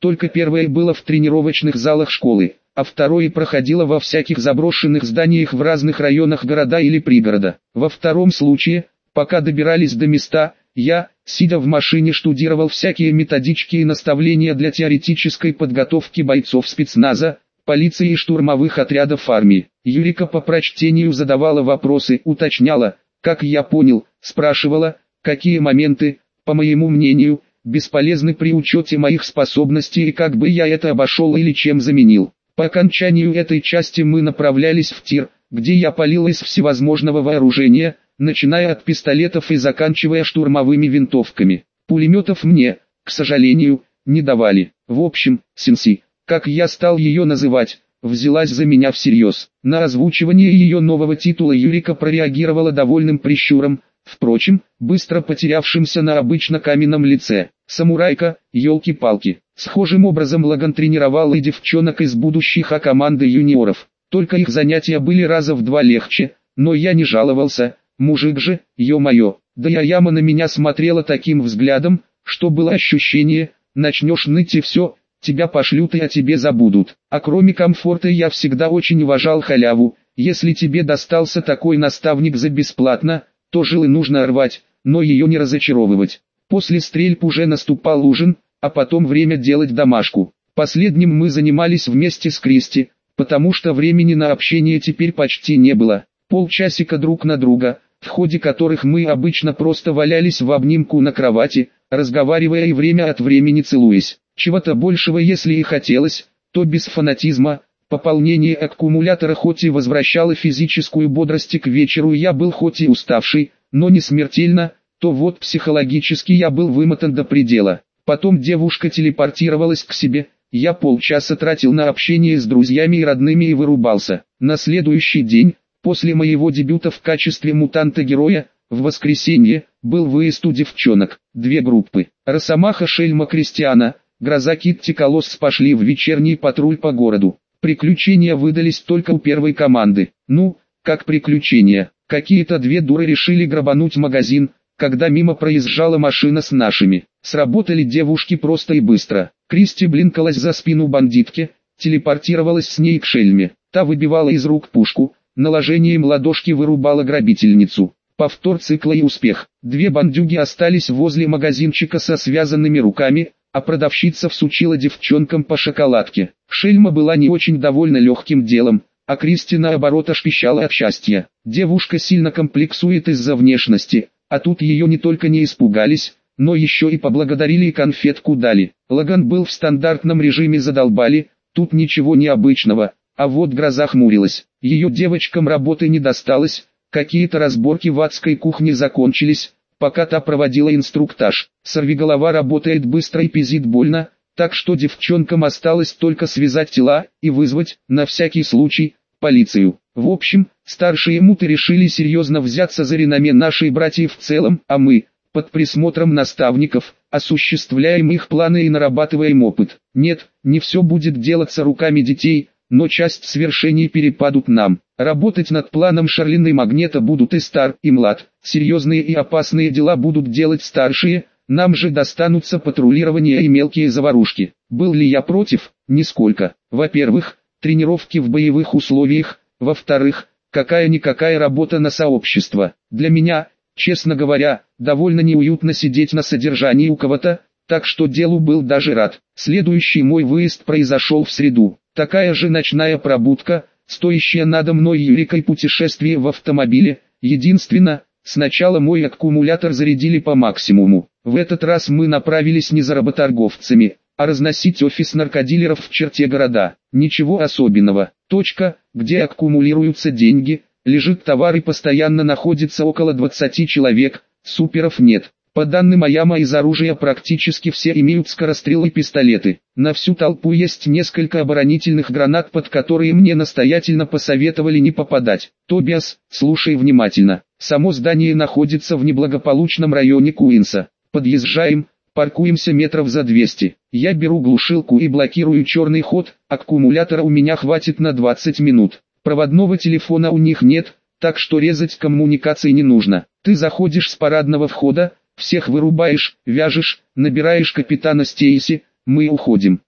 Только первое было в тренировочных залах школы, а второе проходило во всяких заброшенных зданиях в разных районах города или пригорода. Во втором случае, пока добирались до места, я, сидя в машине, штудировал всякие методички и наставления для теоретической подготовки бойцов спецназа, полиции и штурмовых отрядов армии. Юрика по прочтению задавала вопросы, уточняла, как я понял, спрашивала, какие моменты, по моему мнению, бесполезны при учете моих способностей и как бы я это обошел или чем заменил. По окончанию этой части мы направлялись в тир, где я палил из всевозможного вооружения, начиная от пистолетов и заканчивая штурмовыми винтовками. Пулеметов мне, к сожалению, не давали. В общем, Синси, как я стал ее называть, взялась за меня всерьез. На озвучивание ее нового титула Юрика прореагировала довольным прищуром, впрочем, быстро потерявшимся на обычно каменном лице. Самурайка, елки-палки. Схожим образом Лаган тренировал и девчонок из будущих команды юниоров. Только их занятия были раза в 2 легче, но я не жаловался. Мужик же, ё-моё. Да и Аяма на меня смотрела таким взглядом, что было ощущение, начнешь ныть и все, тебя пошлют и о тебе забудут. А кроме комфорта я всегда очень уважал халяву. Если тебе достался такой наставник за бесплатно, то жилы нужно рвать, но ее не разочаровывать. После стрельб уже наступал ужин, а потом время делать домашку. Последним мы занимались вместе с Кристи, потому что времени на общение теперь почти не было. Полчасика друг на друга, в ходе которых мы обычно просто валялись в обнимку на кровати, разговаривая и время от времени целуясь. Чего-то большего если и хотелось, то без фанатизма. Пополнение аккумулятора хоть и возвращало физическую бодрость к вечеру, я был хоть и уставший, но не смертельно, то вот психологически я был вымотан до предела. Потом девушка телепортировалась к себе, я полчаса тратил на общение с друзьями и родными и вырубался. На следующий день, после моего дебюта в качестве мутанта-героя, в воскресенье, был выезд у девчонок, 2 группы. Росомаха Шельма Кристиана, Гроза Китти Колосс пошли в вечерний патруль по городу. Приключения выдались только у первой команды. Ну, как приключения. Какие-то 2 дуры решили грабануть магазин, когда мимо проезжала машина с нашими. Сработали девушки просто и быстро. Кристи блинкалась за спину бандитки, телепортировалась с ней к Шельме. Та выбивала из рук пушку, наложением ладошки вырубала грабительницу. Повтор цикла и успех. 2 бандюги остались возле магазинчика со связанными руками, а продавщица всучила девчонкам по шоколадке. Шельма была не очень довольна легким делом, а Кристи наоборот аж пищала от счастья. Девушка сильно комплексует из-за внешности, а тут ее не только не испугались, но еще и поблагодарили и конфетку дали. Лаган был в стандартном режиме задолбали, тут ничего необычного, а вот Гроза хмурилась. Ее девочкам работы не досталось, какие-то разборки в адской кухне закончились, пока та проводила инструктаж. Сорвиголова работает быстро и пизит больно, так что девчонкам осталось только связать тела и вызвать, на всякий случай, полицию. В общем, старшие муты решили серьезно взяться за реноме нашей братьев в целом, а мы, под присмотром наставников, осуществляем их планы и нарабатываем опыт. Нет, не все будет делаться руками детей, но часть свершений перепадут нам. Работать над планом Шарлин и Магнета будут и стар, и млад. Серьезные и опасные дела будут делать старшие, нам же достанутся патрулирование и мелкие заварушки. Был ли я против? Нисколько. Во-первых, тренировки в боевых условиях, во-вторых, какая-никакая работа на сообщество. Для меня, честно говоря, довольно неуютно сидеть на содержании у кого-то, так что делу был даже рад. Следующий мой выезд произошел в среду. Такая же ночная пробудка, стоящая надо мной Юрикой путешествие в автомобиле. Единственно, сначала мой аккумулятор зарядили по максимуму. В этот раз мы направились не за работорговцами, а разносить офис наркодилеров в черте города. Ничего особенного. Точка, где аккумулируются деньги, лежит товар и постоянно находится около 20 человек, суперов нет. По данным Аяма, из оружия практически все имеют скорострелы и пистолеты. На всю толпу есть несколько оборонительных гранат, под которые мне настоятельно посоветовали не попадать. Тобиас, слушай внимательно. Само здание находится в неблагополучном районе Куинса. Подъезжаем, паркуемся метров за 200. Я беру глушилку и блокирую черный ход, аккумулятора у меня хватит на 20 минут. Проводного телефона у них нет, так что резать коммуникации не нужно. Ты заходишь с парадного входа, всех вырубаешь, вяжешь, набираешь капитана Стейси, мы уходим.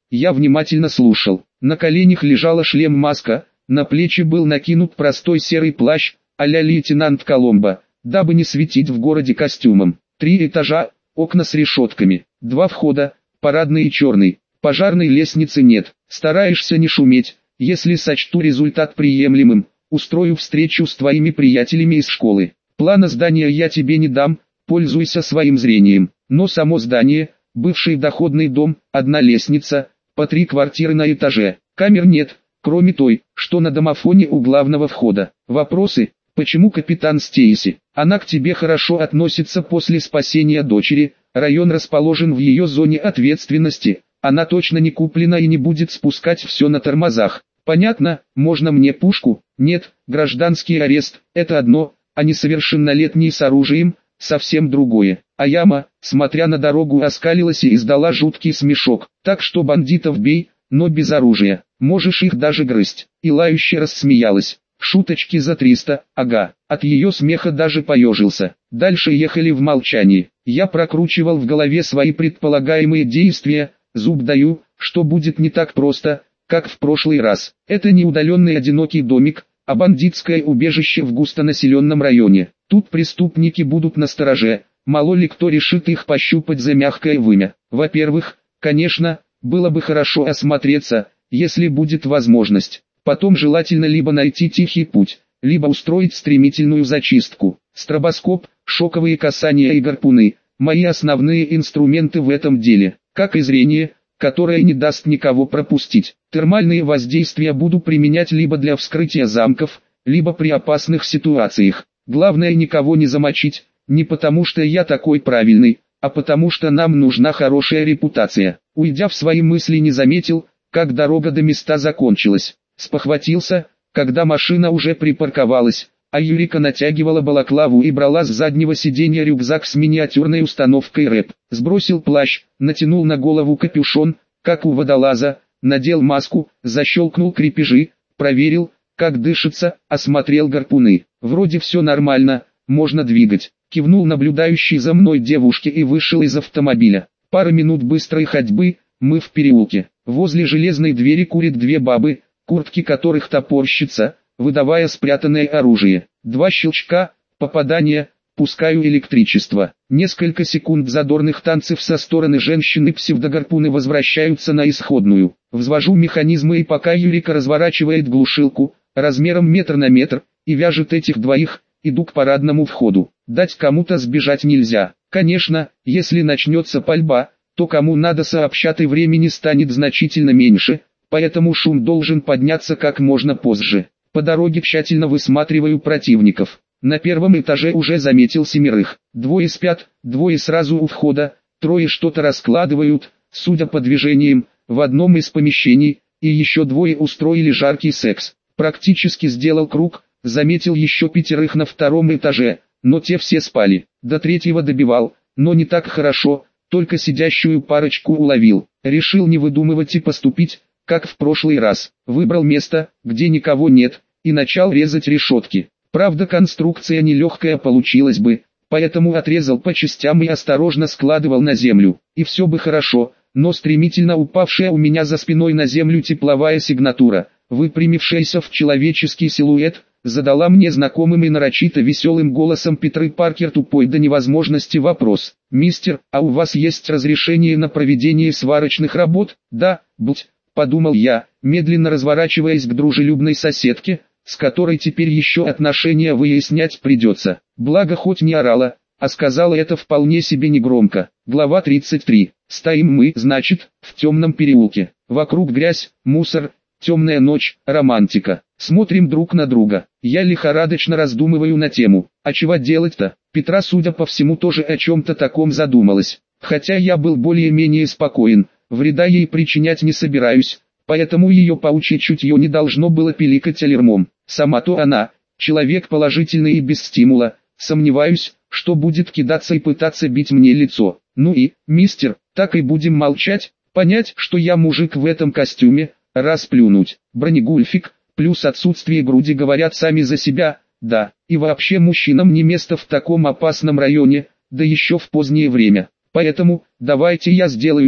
Я внимательно слушал. На коленях лежала шлем-маска, на плечи был накинут простой серый плащ, а-ля лейтенант Коломбо, дабы не светить в городе костюмом. 3 этажа, окна с решетками, 2 входа, парадный и черный. Пожарной лестницы нет. Стараешься не шуметь. Если сочту результат приемлемым, устрою встречу с твоими приятелями из школы. Плана здания я тебе не дам, пользуйся своим зрением. Но само здание, бывший доходный дом, 1 лестница, по 3 квартиры на этаже. Камер нет, кроме той, что на домофоне у главного входа. Вопросы? Почему капитан Стейси? Она к тебе хорошо относится после спасения дочери, район расположен в ее зоне ответственности, она точно не куплена и не будет спускать все на тормозах. Понятно, можно мне пушку? Нет, гражданский арест, это одно, а несовершеннолетний с оружием, совсем другое. А яма, смотря на дорогу, оскалилась и издала жуткий смешок. Так что бандитов бей, но без оружия, можешь их даже грызть. И лающе рассмеялась. Шуточки за 300, ага. От ее смеха даже поежился. Дальше ехали в молчании. Я прокручивал в голове свои предполагаемые действия. Зуб даю, что будет не так просто, как в прошлый раз. Это не удаленный одинокий домик, а бандитское убежище в густонаселенном районе. Тут преступники будут настороже, мало ли кто решит их пощупать за мягкое вымя. Во-первых, конечно, было бы хорошо осмотреться, если будет возможность. Потом желательно либо найти тихий путь, либо устроить стремительную зачистку. Стробоскоп, шоковые касания и гарпуны – мои основные инструменты в этом деле, как и зрение, которое не даст никого пропустить. Термальные воздействия буду применять либо для вскрытия замков, либо при опасных ситуациях. Главное никого не замочить, не потому что я такой правильный, а потому что нам нужна хорошая репутация. Уйдя в свои мысли, не заметил, как дорога до места закончилась. Спохватился, когда машина уже припарковалась, а Юрика натягивала балаклаву и брала с заднего сиденья рюкзак с миниатюрной установкой рэп. Сбросил плащ, натянул на голову капюшон, как у водолаза, надел маску, защелкнул крепежи, проверил, как дышится, осмотрел гарпуны. Вроде все нормально, можно двигать. Кивнул наблюдающей за мной девушке и вышел из автомобиля. Пара минут быстрой ходьбы, мы в переулке. Возле железной двери курят 2 бабы, куртки которых топорщатся, выдавая спрятанное оружие. 2 щелчка, попадание, пускаю электричество. Несколько секунд задорных танцев со стороны женщины, псевдогарпуны возвращаются на исходную. Взвожу механизмы, и пока Юрика разворачивает глушилку, размером метр на метр, и вяжет этих 2, иду к парадному входу. Дать кому-то сбежать нельзя. Конечно, если начнется пальба, то кому надо сообщат, и времени станет значительно меньше, поэтому шум должен подняться как можно позже. По дороге тщательно высматриваю противников. На 1-м этаже уже заметил 7. 2 спят, 2 сразу у входа, 3 что-то раскладывают, судя по движениям, в одном из помещений, и еще 2 устроили жаркий секс. Практически сделал круг, заметил еще 5 на 2-м этаже, но те все спали. До 3-го добивал, но не так хорошо, только сидящую парочку уловил. Решил не выдумывать и поступить, как в прошлый раз. Выбрал место, где никого нет, и начал резать решетки. Правда, конструкция нелегкая получилась бы, поэтому отрезал по частям и осторожно складывал на землю. И все бы хорошо, но стремительно упавшая у меня за спиной на землю тепловая сигнатура, выпрямившаяся в человеческий силуэт, задала мне знакомым и нарочито веселым голосом Петры Паркер тупой до невозможности вопрос. «Мистер, а у вас есть разрешение на проведение сварочных работ?» «Да, будь», подумал я, медленно разворачиваясь к дружелюбной соседке, с которой теперь еще отношения выяснять придется. Благо хоть не орала, а сказала это вполне себе негромко. Глава 33. Стоим мы, значит, в темном переулке. Вокруг грязь, мусор, темная ночь, романтика. Смотрим друг на друга. Я лихорадочно раздумываю на тему. А чего делать-то? Петра, судя по всему, тоже о чем-то таком задумалась. Хотя я был более-менее спокоен, вреда ей причинять не собираюсь, поэтому ее паучье чутье не должно было пиликать алярмом. Сама-то она, человек положительный и без стимула, сомневаюсь, что будет кидаться и пытаться бить мне лицо. Ну и, мистер, так и будем молчать, понять, что я мужик в этом костюме, расплюнуть. Бронегульфик, плюс отсутствие груди говорят сами за себя, да, и вообще мужчинам не место в таком опасном районе, да еще в позднее время. Поэтому, давайте я сделаю вид,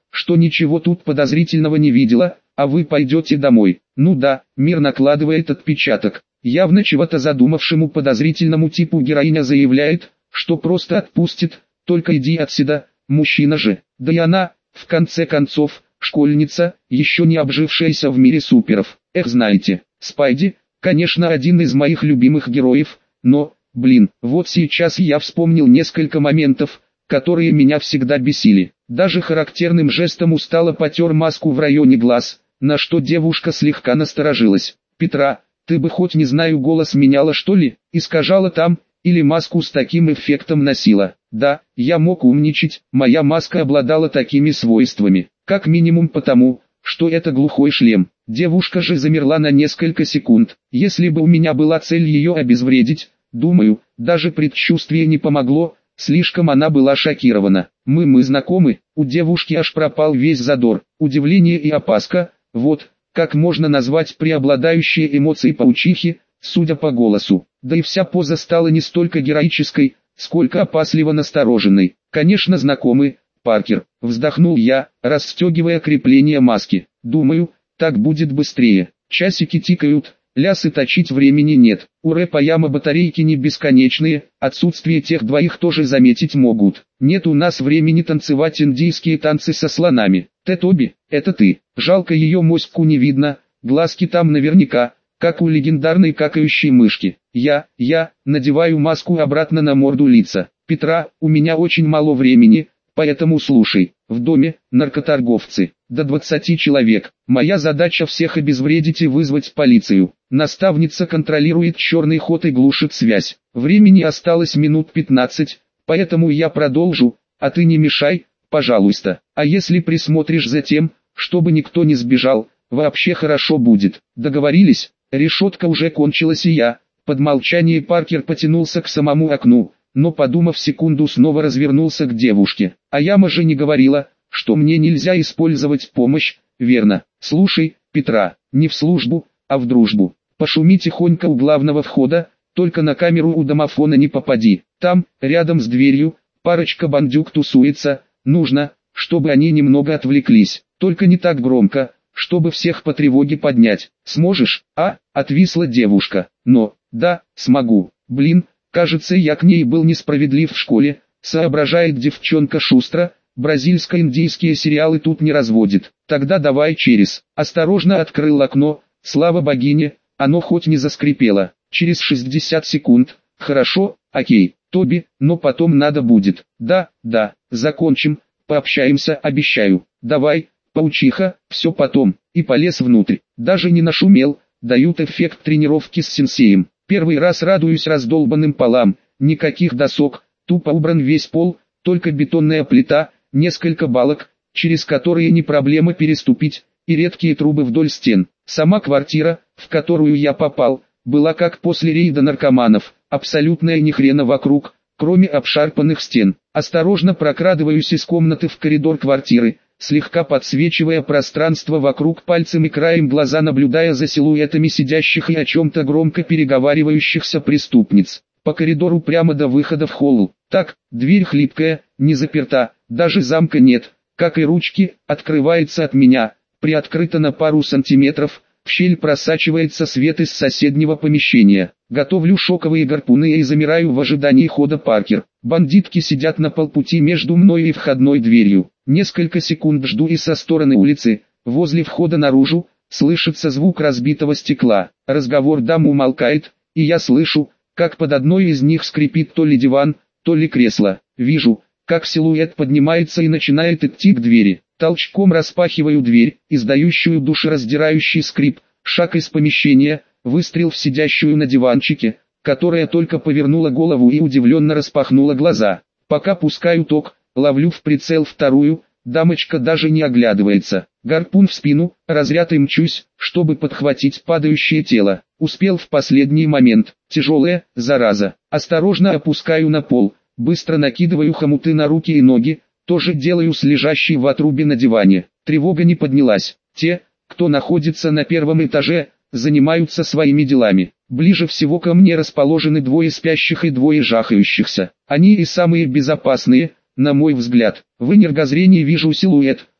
что ничего тут подозрительного не видела, а вы пойдете домой. Ну да, мир накладывает отпечаток. Явно чего-то задумавшему подозрительному типу героиня заявляет, что просто отпустит, только иди отсюда, мужчина же. Да и она, в конце концов, школьница, еще не обжившаяся в мире суперов. Эх, знаете, Спайди, конечно, один из моих любимых героев, но, блин, вот сейчас я вспомнил несколько моментов, которые меня всегда бесили. Даже характерным жестом устало потер маску в районе глаз, на что девушка слегка насторожилась. «Петра, ты бы хоть не знаю голос меняла что ли, искажала там, или маску с таким эффектом носила?» Да, я мог умничать, моя маска обладала такими свойствами, как минимум потому, что это глухой шлем. Девушка же замерла на несколько секунд. Если бы у меня была цель ее обезвредить, думаю, даже предчувствие не помогло, слишком она была шокирована. Мы знакомы, у девушки аж пропал весь задор, удивление и опаска, вот, как можно назвать преобладающие эмоции паучихи, судя по голосу. Да и вся поза стала не столько героической, сколько опасливо настороженной. Конечно, знакомы, Паркер, вздохнул я, расстегивая крепление маски. Думаю, так будет быстрее. Часики тикают, лясы точить времени нет. У рэпа яма батарейки не бесконечные, отсутствие тех двоих тоже заметить могут. Нет у нас времени танцевать индийские танцы со слонами. Тоби, это ты. Жалко ее моську не видно, глазки там наверняка, как у легендарной какающей мышки. Я надеваю маску обратно на морду лица. Петра, у меня очень мало времени, поэтому слушай. В доме наркоторговцы, до 20 человек. Моя задача всех обезвредить и вызвать полицию. Наставница контролирует черный ход и глушит связь. Времени осталось минут 15, поэтому я продолжу, а ты не мешай, пожалуйста. А если присмотришь за тем, чтобы никто не сбежал, вообще хорошо будет. Договорились? Решетка уже кончилась и я, под молчание Паркер потянулся к самому окну, но подумав секунду снова развернулся к девушке. А яма же не говорила, что мне нельзя использовать помощь, верно? Слушай, Петра, не в службу, а в дружбу. Пошуми тихонько у главного входа, только на камеру у домофона не попади. Там, рядом с дверью, парочка бандюк тусуется, нужно, чтобы они немного отвлеклись, только не так громко, чтобы всех по тревоге поднять. Сможешь? Отвисла девушка. Но, да, смогу. Блин, кажется, я к ней был несправедлив в школе, соображает девчонка шустро, бразильско-индийские сериалы тут не разводит. Тогда давай через. Осторожно открыл окно, слава богине, оно хоть не заскрипело. Через 60 секунд. Хорошо, окей, Тоби, но потом надо будет. Да, закончим, пообщаемся, обещаю. Давай, паучиха, все потом. И полез внутрь. Даже не нашумел, дают эффект тренировки с сенсеем. Первый раз радуюсь раздолбанным полам, никаких досок, тупо убран весь пол, только бетонная плита, несколько балок, через которые не проблема переступить, и редкие трубы вдоль стен. Сама квартира, в которую я попал, была как после рейда наркоманов, абсолютная ни хрена вокруг, кроме обшарпанных стен. Осторожно прокрадываюсь из комнаты в коридор квартиры, слегка подсвечивая пространство вокруг пальцем и краем глаза наблюдая за силуэтами сидящих и о чем-то громко переговаривающихся преступниц. По коридору прямо до выхода в холл. Так, дверь хлипкая, не заперта, даже замка нет, как и ручки, открывается от меня, приоткрыта на пару сантиметров, в щель просачивается свет из соседнего помещения. Готовлю шоковые гарпуны и замираю в ожидании хода Паркер. Бандитки сидят на полпути между мной и входной дверью. Несколько секунд жду и со стороны улицы, возле входа наружу, слышится звук разбитого стекла. Разговор дам умолкает, и я слышу, как под одной из них скрипит то ли диван, то ли кресло. Вижу, как силуэт поднимается и начинает идти к двери. Толчком распахиваю дверь, издающую душераздирающий скрип, шаг из помещения, выстрел в сидящую на диванчике, которая только повернула голову и удивленно распахнула глаза. Пока пускаю ток, ловлю в прицел вторую, дамочка даже не оглядывается. Гарпун в спину, разряд и мчусь, чтобы подхватить падающее тело. Успел в последний момент, тяжелая, зараза. Осторожно опускаю на пол, быстро накидываю хомуты на руки и ноги, тоже делаю с лежащей в отрубе на диване. Тревога не поднялась. Те, кто находится на первом этаже, занимаются своими делами. Ближе всего ко мне расположены двое спящих и двое жахающихся. Они и самые безопасные, на мой взгляд. В энергозрении вижу силуэт,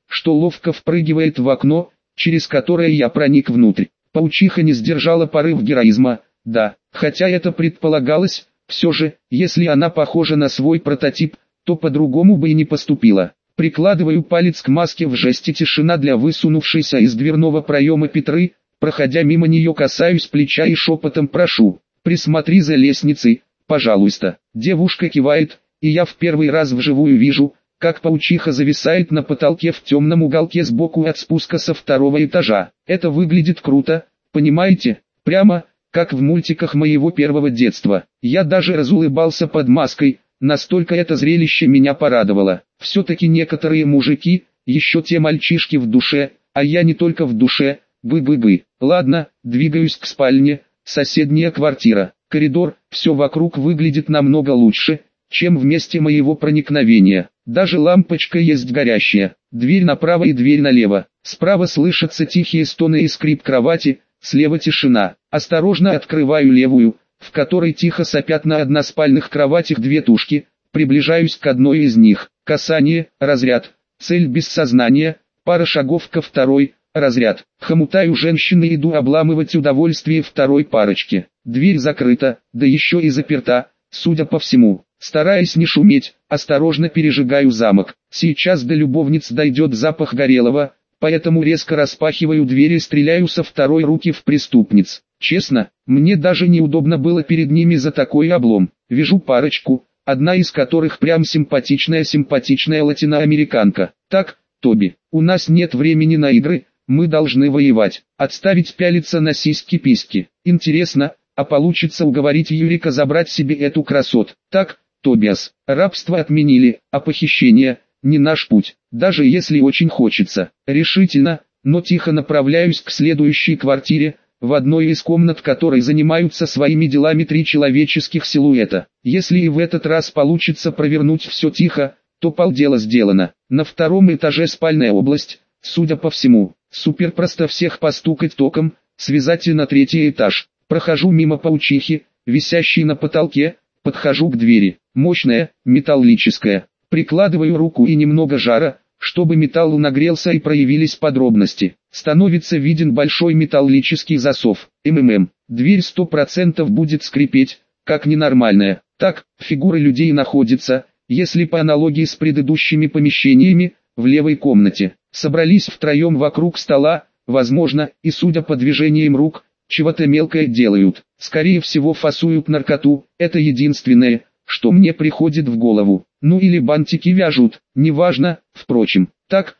что ловко впрыгивает в окно, через которое я проник внутрь. Паучиха не сдержала порыв героизма, да, хотя это предполагалось, все же, если она похожа на свой прототип, то по-другому бы и не поступила. Прикладываю палец к маске в жесте тишина для высунувшейся из дверного проема Петры, проходя мимо нее касаюсь плеча и шепотом прошу, присмотри за лестницей, пожалуйста. Девушка кивает, и я в первый раз вживую вижу, как паучиха зависает на потолке в темном уголке сбоку от спуска со второго этажа. Это выглядит круто, понимаете, прямо, как в мультиках моего первого детства. Я даже разулыбался под маской, настолько это зрелище меня порадовало. Все-таки некоторые мужики, еще те мальчишки в душе, а я не только в душе, бы-бы-бы. Ладно, двигаюсь к спальне, соседняя квартира, коридор, все вокруг выглядит намного лучше, чем в месте моего проникновения. Даже лампочка есть горящая. Дверь направо и дверь налево. Справа слышатся тихие стоны и скрип кровати, слева тишина. Осторожно открываю левую, в которой тихо сопят на односпальных кроватях две тушки. Приближаюсь к одной из них. Касание, разряд. Цель без сознания, пара шагов ко второй, разряд. Хомутаю женщины и иду обламывать удовольствие второй парочки. Дверь закрыта, да еще и заперта, судя по всему. Стараясь не шуметь, осторожно пережигаю замок. Сейчас до любовниц дойдет запах горелого, поэтому резко распахиваю дверь и стреляю со второй руки в преступниц. Честно, мне даже неудобно было перед ними за такой облом. Вижу парочку, одна из которых прям симпатичная латиноамериканка. Так, Тоби, у нас нет времени на игры, мы должны воевать. Отставить пялиться на сиськи-письки. Интересно, а получится уговорить Юрика забрать себе эту красоту? Так, Тобиас, рабство отменили, а похищение – не наш путь, даже если очень хочется. Решительно, но тихо направляюсь к следующей квартире, в одной из комнат которой занимаются своими делами три человеческих силуэта. Если и в этот раз получится провернуть все тихо, то полдела сделано. На втором этаже спальная область, судя по всему. Супер просто всех постукать током, связать и на третий этаж. Прохожу мимо паучихи, висящей на потолке, подхожу к двери. Мощная, металлическая. Прикладываю руку и немного жара, чтобы металл нагрелся и проявились подробности. Становится виден большой металлический засов. Дверь 100% будет скрипеть, как ненормальная. Так, фигуры людей находятся, если по аналогии с предыдущими помещениями, в левой комнате. Собрались втроем вокруг стола, возможно, и судя по движениям рук, чего-то мелкое делают. Скорее всего фасуют наркоту, это единственное, что мне приходит в голову. Ну или бантики вяжут, неважно, впрочем. Так,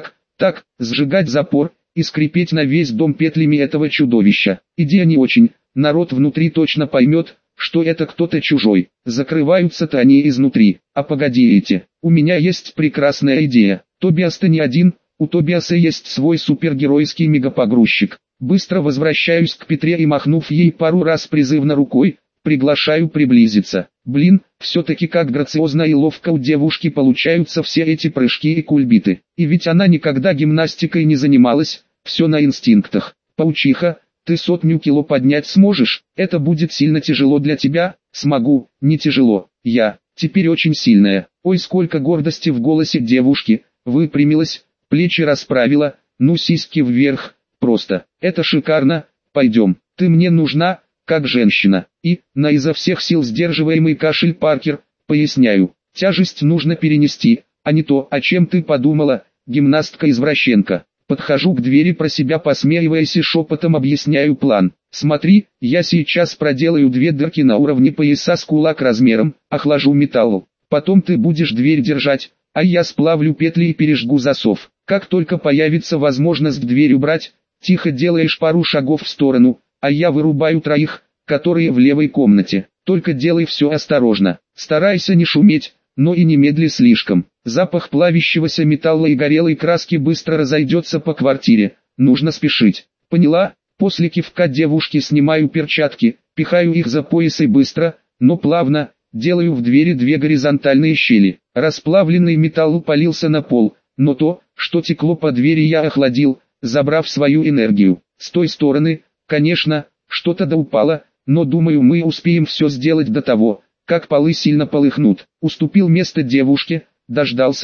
сжигать запор и скрипеть на весь дом петлями этого чудовища. Идея не очень, народ внутри точно поймет, что это кто-то чужой. Закрываются-то они изнутри. А погодите, у меня есть прекрасная идея. Тобиас-то не один, у Тобиаса есть свой супергеройский мегапогрузчик. Быстро возвращаюсь к Петре и, махнув ей пару раз призывно рукой, приглашаю приблизиться. Блин, все-таки как грациозно и ловко у девушки получаются все эти прыжки и кульбиты. И ведь она никогда гимнастикой не занималась, все на инстинктах. Паучиха, ты 100 кило поднять сможешь? Это будет сильно тяжело для тебя? Смогу, не тяжело. Я, теперь очень сильная. Ой, сколько гордости в голосе девушки. Выпрямилась, плечи расправила, ну сиськи вверх. Просто, это шикарно, пойдем, ты мне нужна, как женщина. И, на изо всех сил сдерживаемый кашель Паркер, поясняю, тяжесть нужно перенести, а не то, о чем ты подумала, гимнастка-извращенка. Подхожу к двери, про себя посмеиваясь и шепотом объясняю план. Смотри, я сейчас проделаю две дырки на уровне пояса с кулак размером, охлажу металл. Потом ты будешь дверь держать, а я сплавлю петли и пережгу засов. Как только появится возможность дверь убрать, тихо делаешь пару шагов в сторону, а я вырубаю троих, которые в левой комнате. Только делай все осторожно, старайся не шуметь, но и не медли слишком. Запах плавящегося металла и горелой краски быстро разойдется по квартире, нужно спешить. Поняла? После кивка девушки снимаю перчатки, пихаю их за пояс и быстро, но плавно, делаю в двери две горизонтальные щели. Расплавленный металл упалился на пол, но то, что текло по двери, я охладил, забрав свою энергию. С той стороны, конечно, что-то да упало, но думаю, мы успеем все сделать до того, как полы сильно полыхнут. Уступил место девушке, дождался,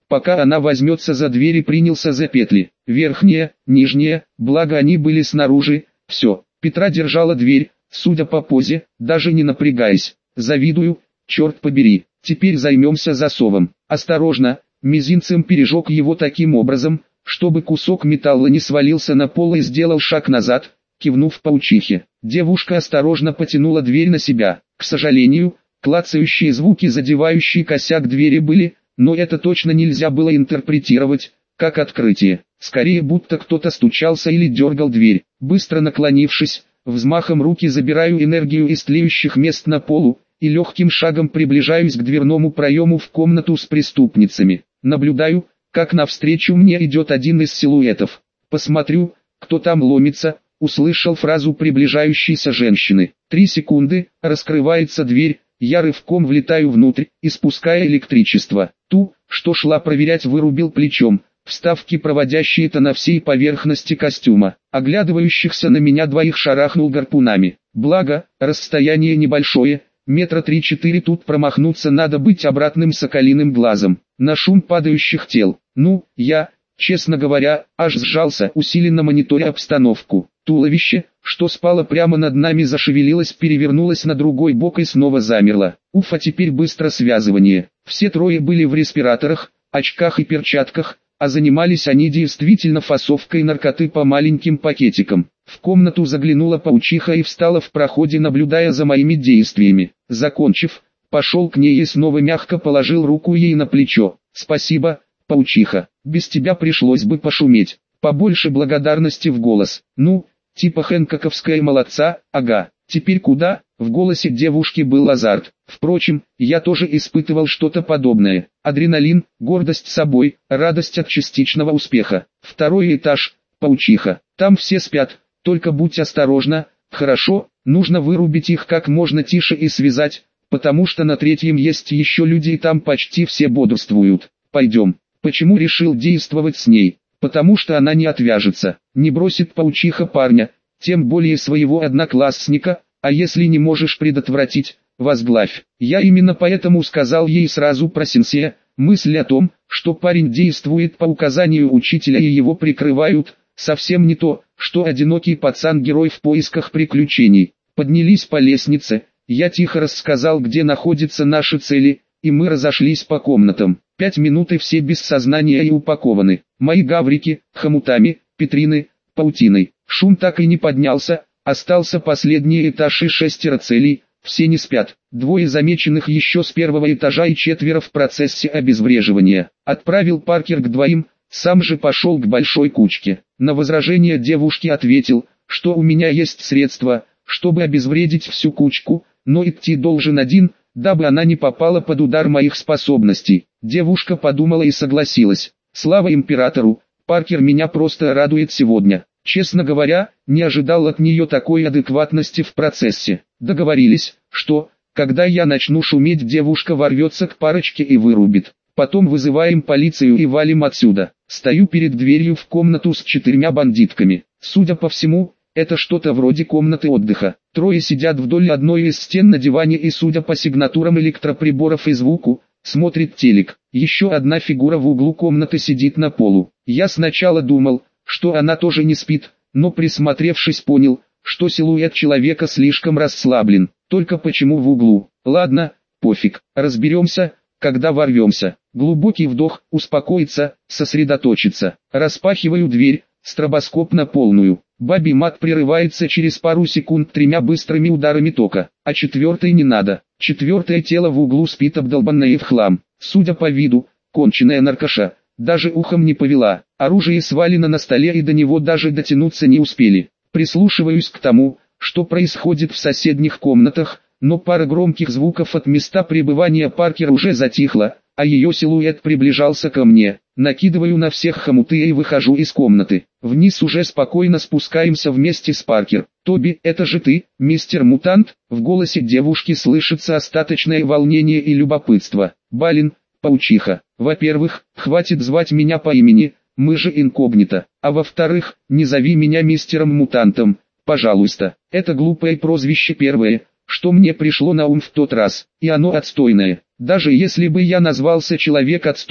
пока она возьмется за дверь, и принялся за петли. Верхняя, нижняя, благо они были снаружи. Все, Петра держала дверь, судя по позе, даже не напрягаясь. Завидую, черт побери. Теперь займемся засовом. Осторожно, мизинцем пережег его таким образом, чтобы кусок металла не свалился на пол, и сделал шаг назад, кивнув паучихе. Девушка осторожно потянула дверь на себя. К сожалению, клацающие звуки, задевающие косяк двери, были, но это точно нельзя было интерпретировать как открытие. Скорее, будто кто-то стучался или дергал дверь. Быстро наклонившись, взмахом руки забираю энергию из тлеющих мест на полу и легким шагом приближаюсь к дверному проему в комнату с преступницами. Наблюдаю, как навстречу мне идет один из силуэтов. Посмотрю, кто там ломится. Услышал фразу приближающейся женщины. 3 секунды, раскрывается дверь, я рывком влетаю внутрь, испуская электричество. Ту, что шла проверять, вырубил плечом. Вставки, проводящие-то на всей поверхности костюма. Оглядывающихся на меня двоих шарахнул гарпунами. Благо, расстояние небольшое, метра 3-4, тут промахнуться надо быть обратным соколиным глазом. На шум падающих тел. Я, честно говоря, аж сжался, усиленно мониторя обстановку. Туловище, что спало прямо над нами, зашевелилось, перевернулось на другой бок и снова замерло. А теперь быстро связывание. Все трое были в респираторах, очках и перчатках, а занимались они действительно фасовкой наркоты по маленьким пакетикам. В комнату заглянула паучиха и встала в проходе, наблюдая за моими действиями. Закончив, пошел к ней и снова мягко положил руку ей на плечо. «Спасибо, паучиха, без тебя пришлось бы пошуметь». Побольше благодарности в голос. Типа хэнкоковская молодца, ага. Теперь куда? В голосе девушки был азарт. Впрочем, я тоже испытывал что-то подобное. Адреналин, гордость собой, радость от частичного успеха. 2-й этаж, паучиха. Там все спят, только будь осторожна. Хорошо, нужно вырубить их как можно тише и связать, потому что на 3-м есть еще люди, и там почти все бодрствуют. Пойдем. Почему решил действовать с ней? Потому что она не отвяжется, не бросит паучиха парня, тем более своего одноклассника, а если не можешь предотвратить, возглавь. Я именно поэтому сказал ей сразу про Синсея. Мысль о том, что парень действует по указанию учителя и его прикрывают, совсем не то, что одинокий пацан-герой в поисках приключений. Поднялись по лестнице, я тихо рассказал, где находятся наши цели, и мы разошлись по комнатам. 5 минут и все без сознания и упакованы. Мои гаврики, хомутами, Петрины, паутиной. Шум так и не поднялся, остался последний этаж и 6 целей, все не спят. 2 замеченных еще с 1-го этажа и 4 в процессе обезвреживания. Отправил Паркер к 2, сам же пошел к большой кучке. На возражение девушки ответил, что у меня есть средства, чтобы обезвредить всю кучку, но идти должен один, дабы она не попала под удар моих способностей. Девушка подумала и согласилась. Слава императору, Паркер меня просто радует сегодня. Честно говоря, не ожидал от нее такой адекватности в процессе. Договорились, что, когда я начну шуметь, девушка ворвется к парочке и вырубит. Потом вызываем полицию и валим отсюда. Стою перед дверью в комнату с 4 бандитками. Судя по всему, это что-то вроде комнаты отдыха. 3 сидят вдоль одной из стен на диване и, судя по сигнатурам электроприборов и звуку, смотрит телек. Еще одна фигура в углу комнаты сидит на полу. Я сначала думал, что она тоже не спит, но присмотревшись понял, что силуэт человека слишком расслаблен. Только почему в углу? Ладно, пофиг, разберемся, когда ворвемся. Глубокий вдох, успокоиться, сосредоточиться. Распахиваю дверь, стробоскоп на полную. Бабий мат прерывается через пару секунд 3 быстрыми ударами тока, а 4-й не надо. 4-е тело в углу спит, обдолбанное в хлам. Судя по виду, конченая наркоша, даже ухом не повела. Оружие свалено на столе и до него даже дотянуться не успели. Прислушиваюсь к тому, что происходит в соседних комнатах, но пара громких звуков от места пребывания Паркер уже затихла, а ее силуэт приближался ко мне. Накидываю на всех хомуты и выхожу из комнаты. Вниз уже спокойно спускаемся вместе с Паркер. «Тоби, это же ты, мистер Мутант?» В голосе девушки слышится остаточное волнение и любопытство. «Балин, паучиха, во-первых, хватит звать меня по имени, мы же инкогнито, а во-вторых, не зови меня мистером Мутантом, пожалуйста. Это глупое прозвище первое, что мне пришло на ум в тот раз, и оно отстойное. Даже если бы я назвался Человек-отстой,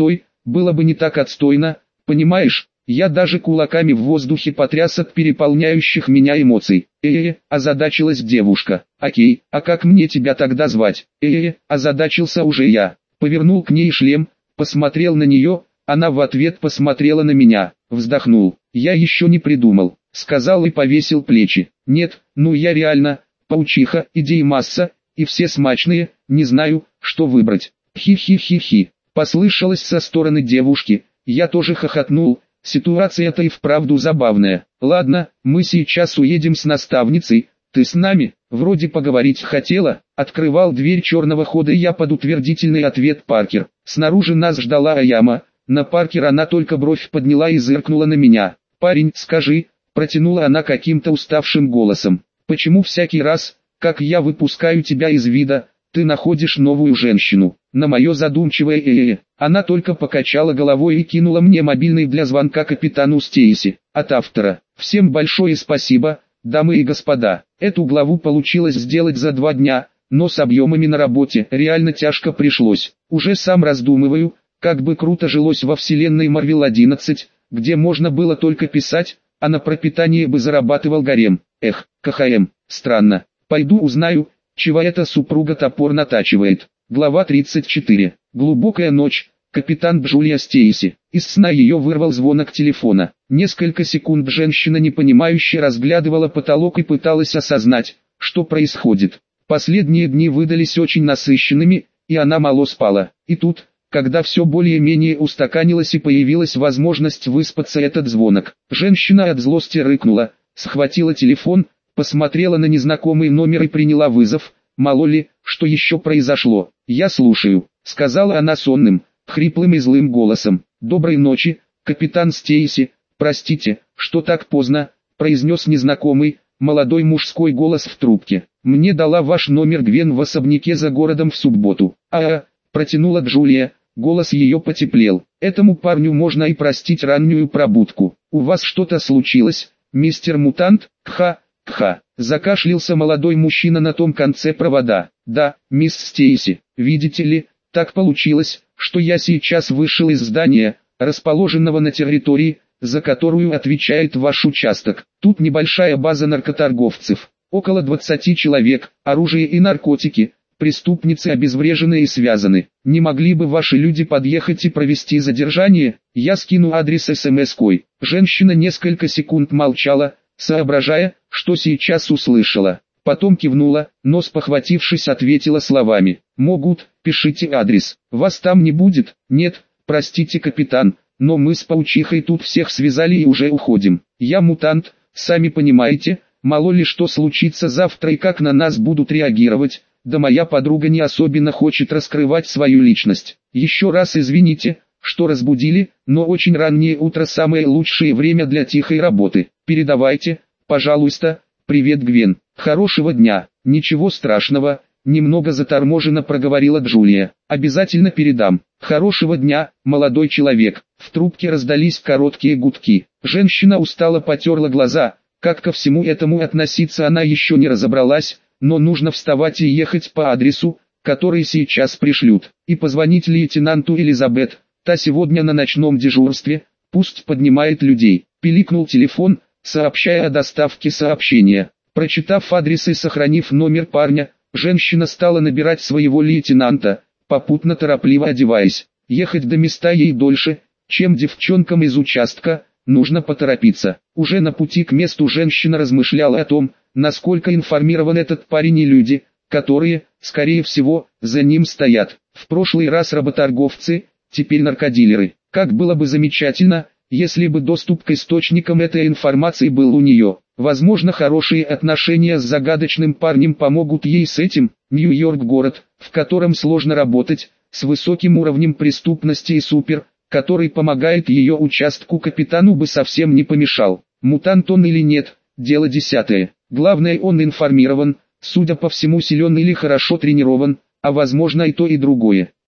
было бы не так отстойно, понимаешь? Я даже кулаками в воздухе потряс от переполняющих меня эмоций. Озадачилась девушка. Окей, а как мне тебя тогда звать? Озадачился уже я. Повернул к ней шлем, посмотрел на нее, она в ответ посмотрела на меня. Вздохнул. Я еще не придумал, сказал и повесил плечи. Нет, ну я реально, паучиха, идей масса, и все смачные, не знаю, что выбрать. Хи-хи-хи-хи. Послышалось со стороны девушки, я тоже хохотнул. Ситуация-то и вправду забавная. Ладно, мы сейчас уедем с наставницей, ты с нами? Вроде поговорить хотела. Открывал дверь черного хода я под утвердительный ответ Паркер. Снаружи нас ждала Аяма. На Паркер она только бровь подняла и зыркнула на меня. Парень, скажи, протянула она каким-то уставшим голосом. Почему всякий раз, как я выпускаю тебя из вида, ты находишь новую женщину? На мое задумчивое она только покачала головой и кинула мне мобильный для звонка капитану Стейси. От автора. Всем большое спасибо, дамы и господа. Эту главу получилось сделать за 2 дня, но с объемами на работе реально тяжко пришлось. Уже сам раздумываю, как бы круто жилось во вселенной Marvel 11, где можно было только писать, а на пропитание бы зарабатывал гарем. КХМ, странно. Пойду узнаю, чего эта супруга топор натачивает. Глава 34. Глубокая ночь. Капитан Джулия Стейси. Из сна ее вырвал звонок телефона. Несколько секунд женщина непонимающе разглядывала потолок и пыталась осознать, что происходит. Последние дни выдались очень насыщенными, и она мало спала. И тут, когда все более-менее устаканилось и появилась возможность выспаться, этот звонок. Женщина от злости рыкнула, схватила телефон, посмотрела на незнакомый номер и приняла вызов. Мало ли, что еще произошло. «Я слушаю», — сказала она сонным, хриплым и злым голосом. «Доброй ночи, капитан Стейси. Простите, что так поздно», — произнес незнакомый, молодой мужской голос в трубке. «Мне дала ваш номер Гвен в особняке за городом в субботу». Протянула Джулия, голос ее потеплел. «Этому парню можно и простить раннюю пробудку. У вас что-то случилось, мистер Мутант?» «Кха». Закашлялся молодой мужчина на том конце провода. «Да, мисс Стейси, видите ли, так получилось, что я сейчас вышел из здания, расположенного на территории, за которую отвечает ваш участок. Тут небольшая база наркоторговцев, около 20 человек, оружие и наркотики, преступницы обезврежены и связаны. Не могли бы ваши люди подъехать и провести задержание? Я скину адрес СМС-кой». Женщина несколько секунд молчала, соображая, что сейчас услышала. Потом кивнула, но спохватившись ответила словами: «Могут, пишите адрес. Вас там не будет?» «Нет, простите, капитан, но мы с паучихой тут всех связали и уже уходим. Я мутант, сами понимаете, мало ли что случится завтра и как на нас будут реагировать, да моя подруга не особенно хочет раскрывать свою личность. Еще раз извините, что разбудили, но очень раннее утро самое лучшее время для тихой работы. Передавайте, пожалуйста, привет Гвен. Хорошего дня». «Ничего страшного», немного заторможенно проговорила Джулия. «Обязательно передам. Хорошего дня, молодой человек». В трубке раздались короткие гудки. Женщина устало потерла глаза. Как ко всему этому относиться она еще не разобралась, но нужно вставать и ехать по адресу, который сейчас пришлют, и позвонить лейтенанту Элизабет. Та сегодня на ночном дежурстве, пусть поднимает людей. Пиликнул телефон, сообщая о доставке сообщения. Прочитав адрес и сохранив номер парня, женщина стала набирать своего лейтенанта, попутно торопливо одеваясь. Ехать до места ей дольше, чем девчонкам из участка, нужно поторопиться. Уже на пути к месту женщина размышляла о том, насколько информирован этот парень и люди, которые, скорее всего, за ним стоят. В прошлый раз работорговцы, теперь наркодилеры. Как было бы замечательно, если бы доступ к источникам этой информации был у нее. Возможно, хорошие отношения с загадочным парнем помогут ей с этим. Нью-Йорк — город, в котором сложно работать, с высоким уровнем преступности, и супер, который помогает ее участку капитану, бы совсем не помешал. Мутант он или нет, дело десятое. Главное, он информирован, судя по всему силен или хорошо тренирован, а возможно и то и другое.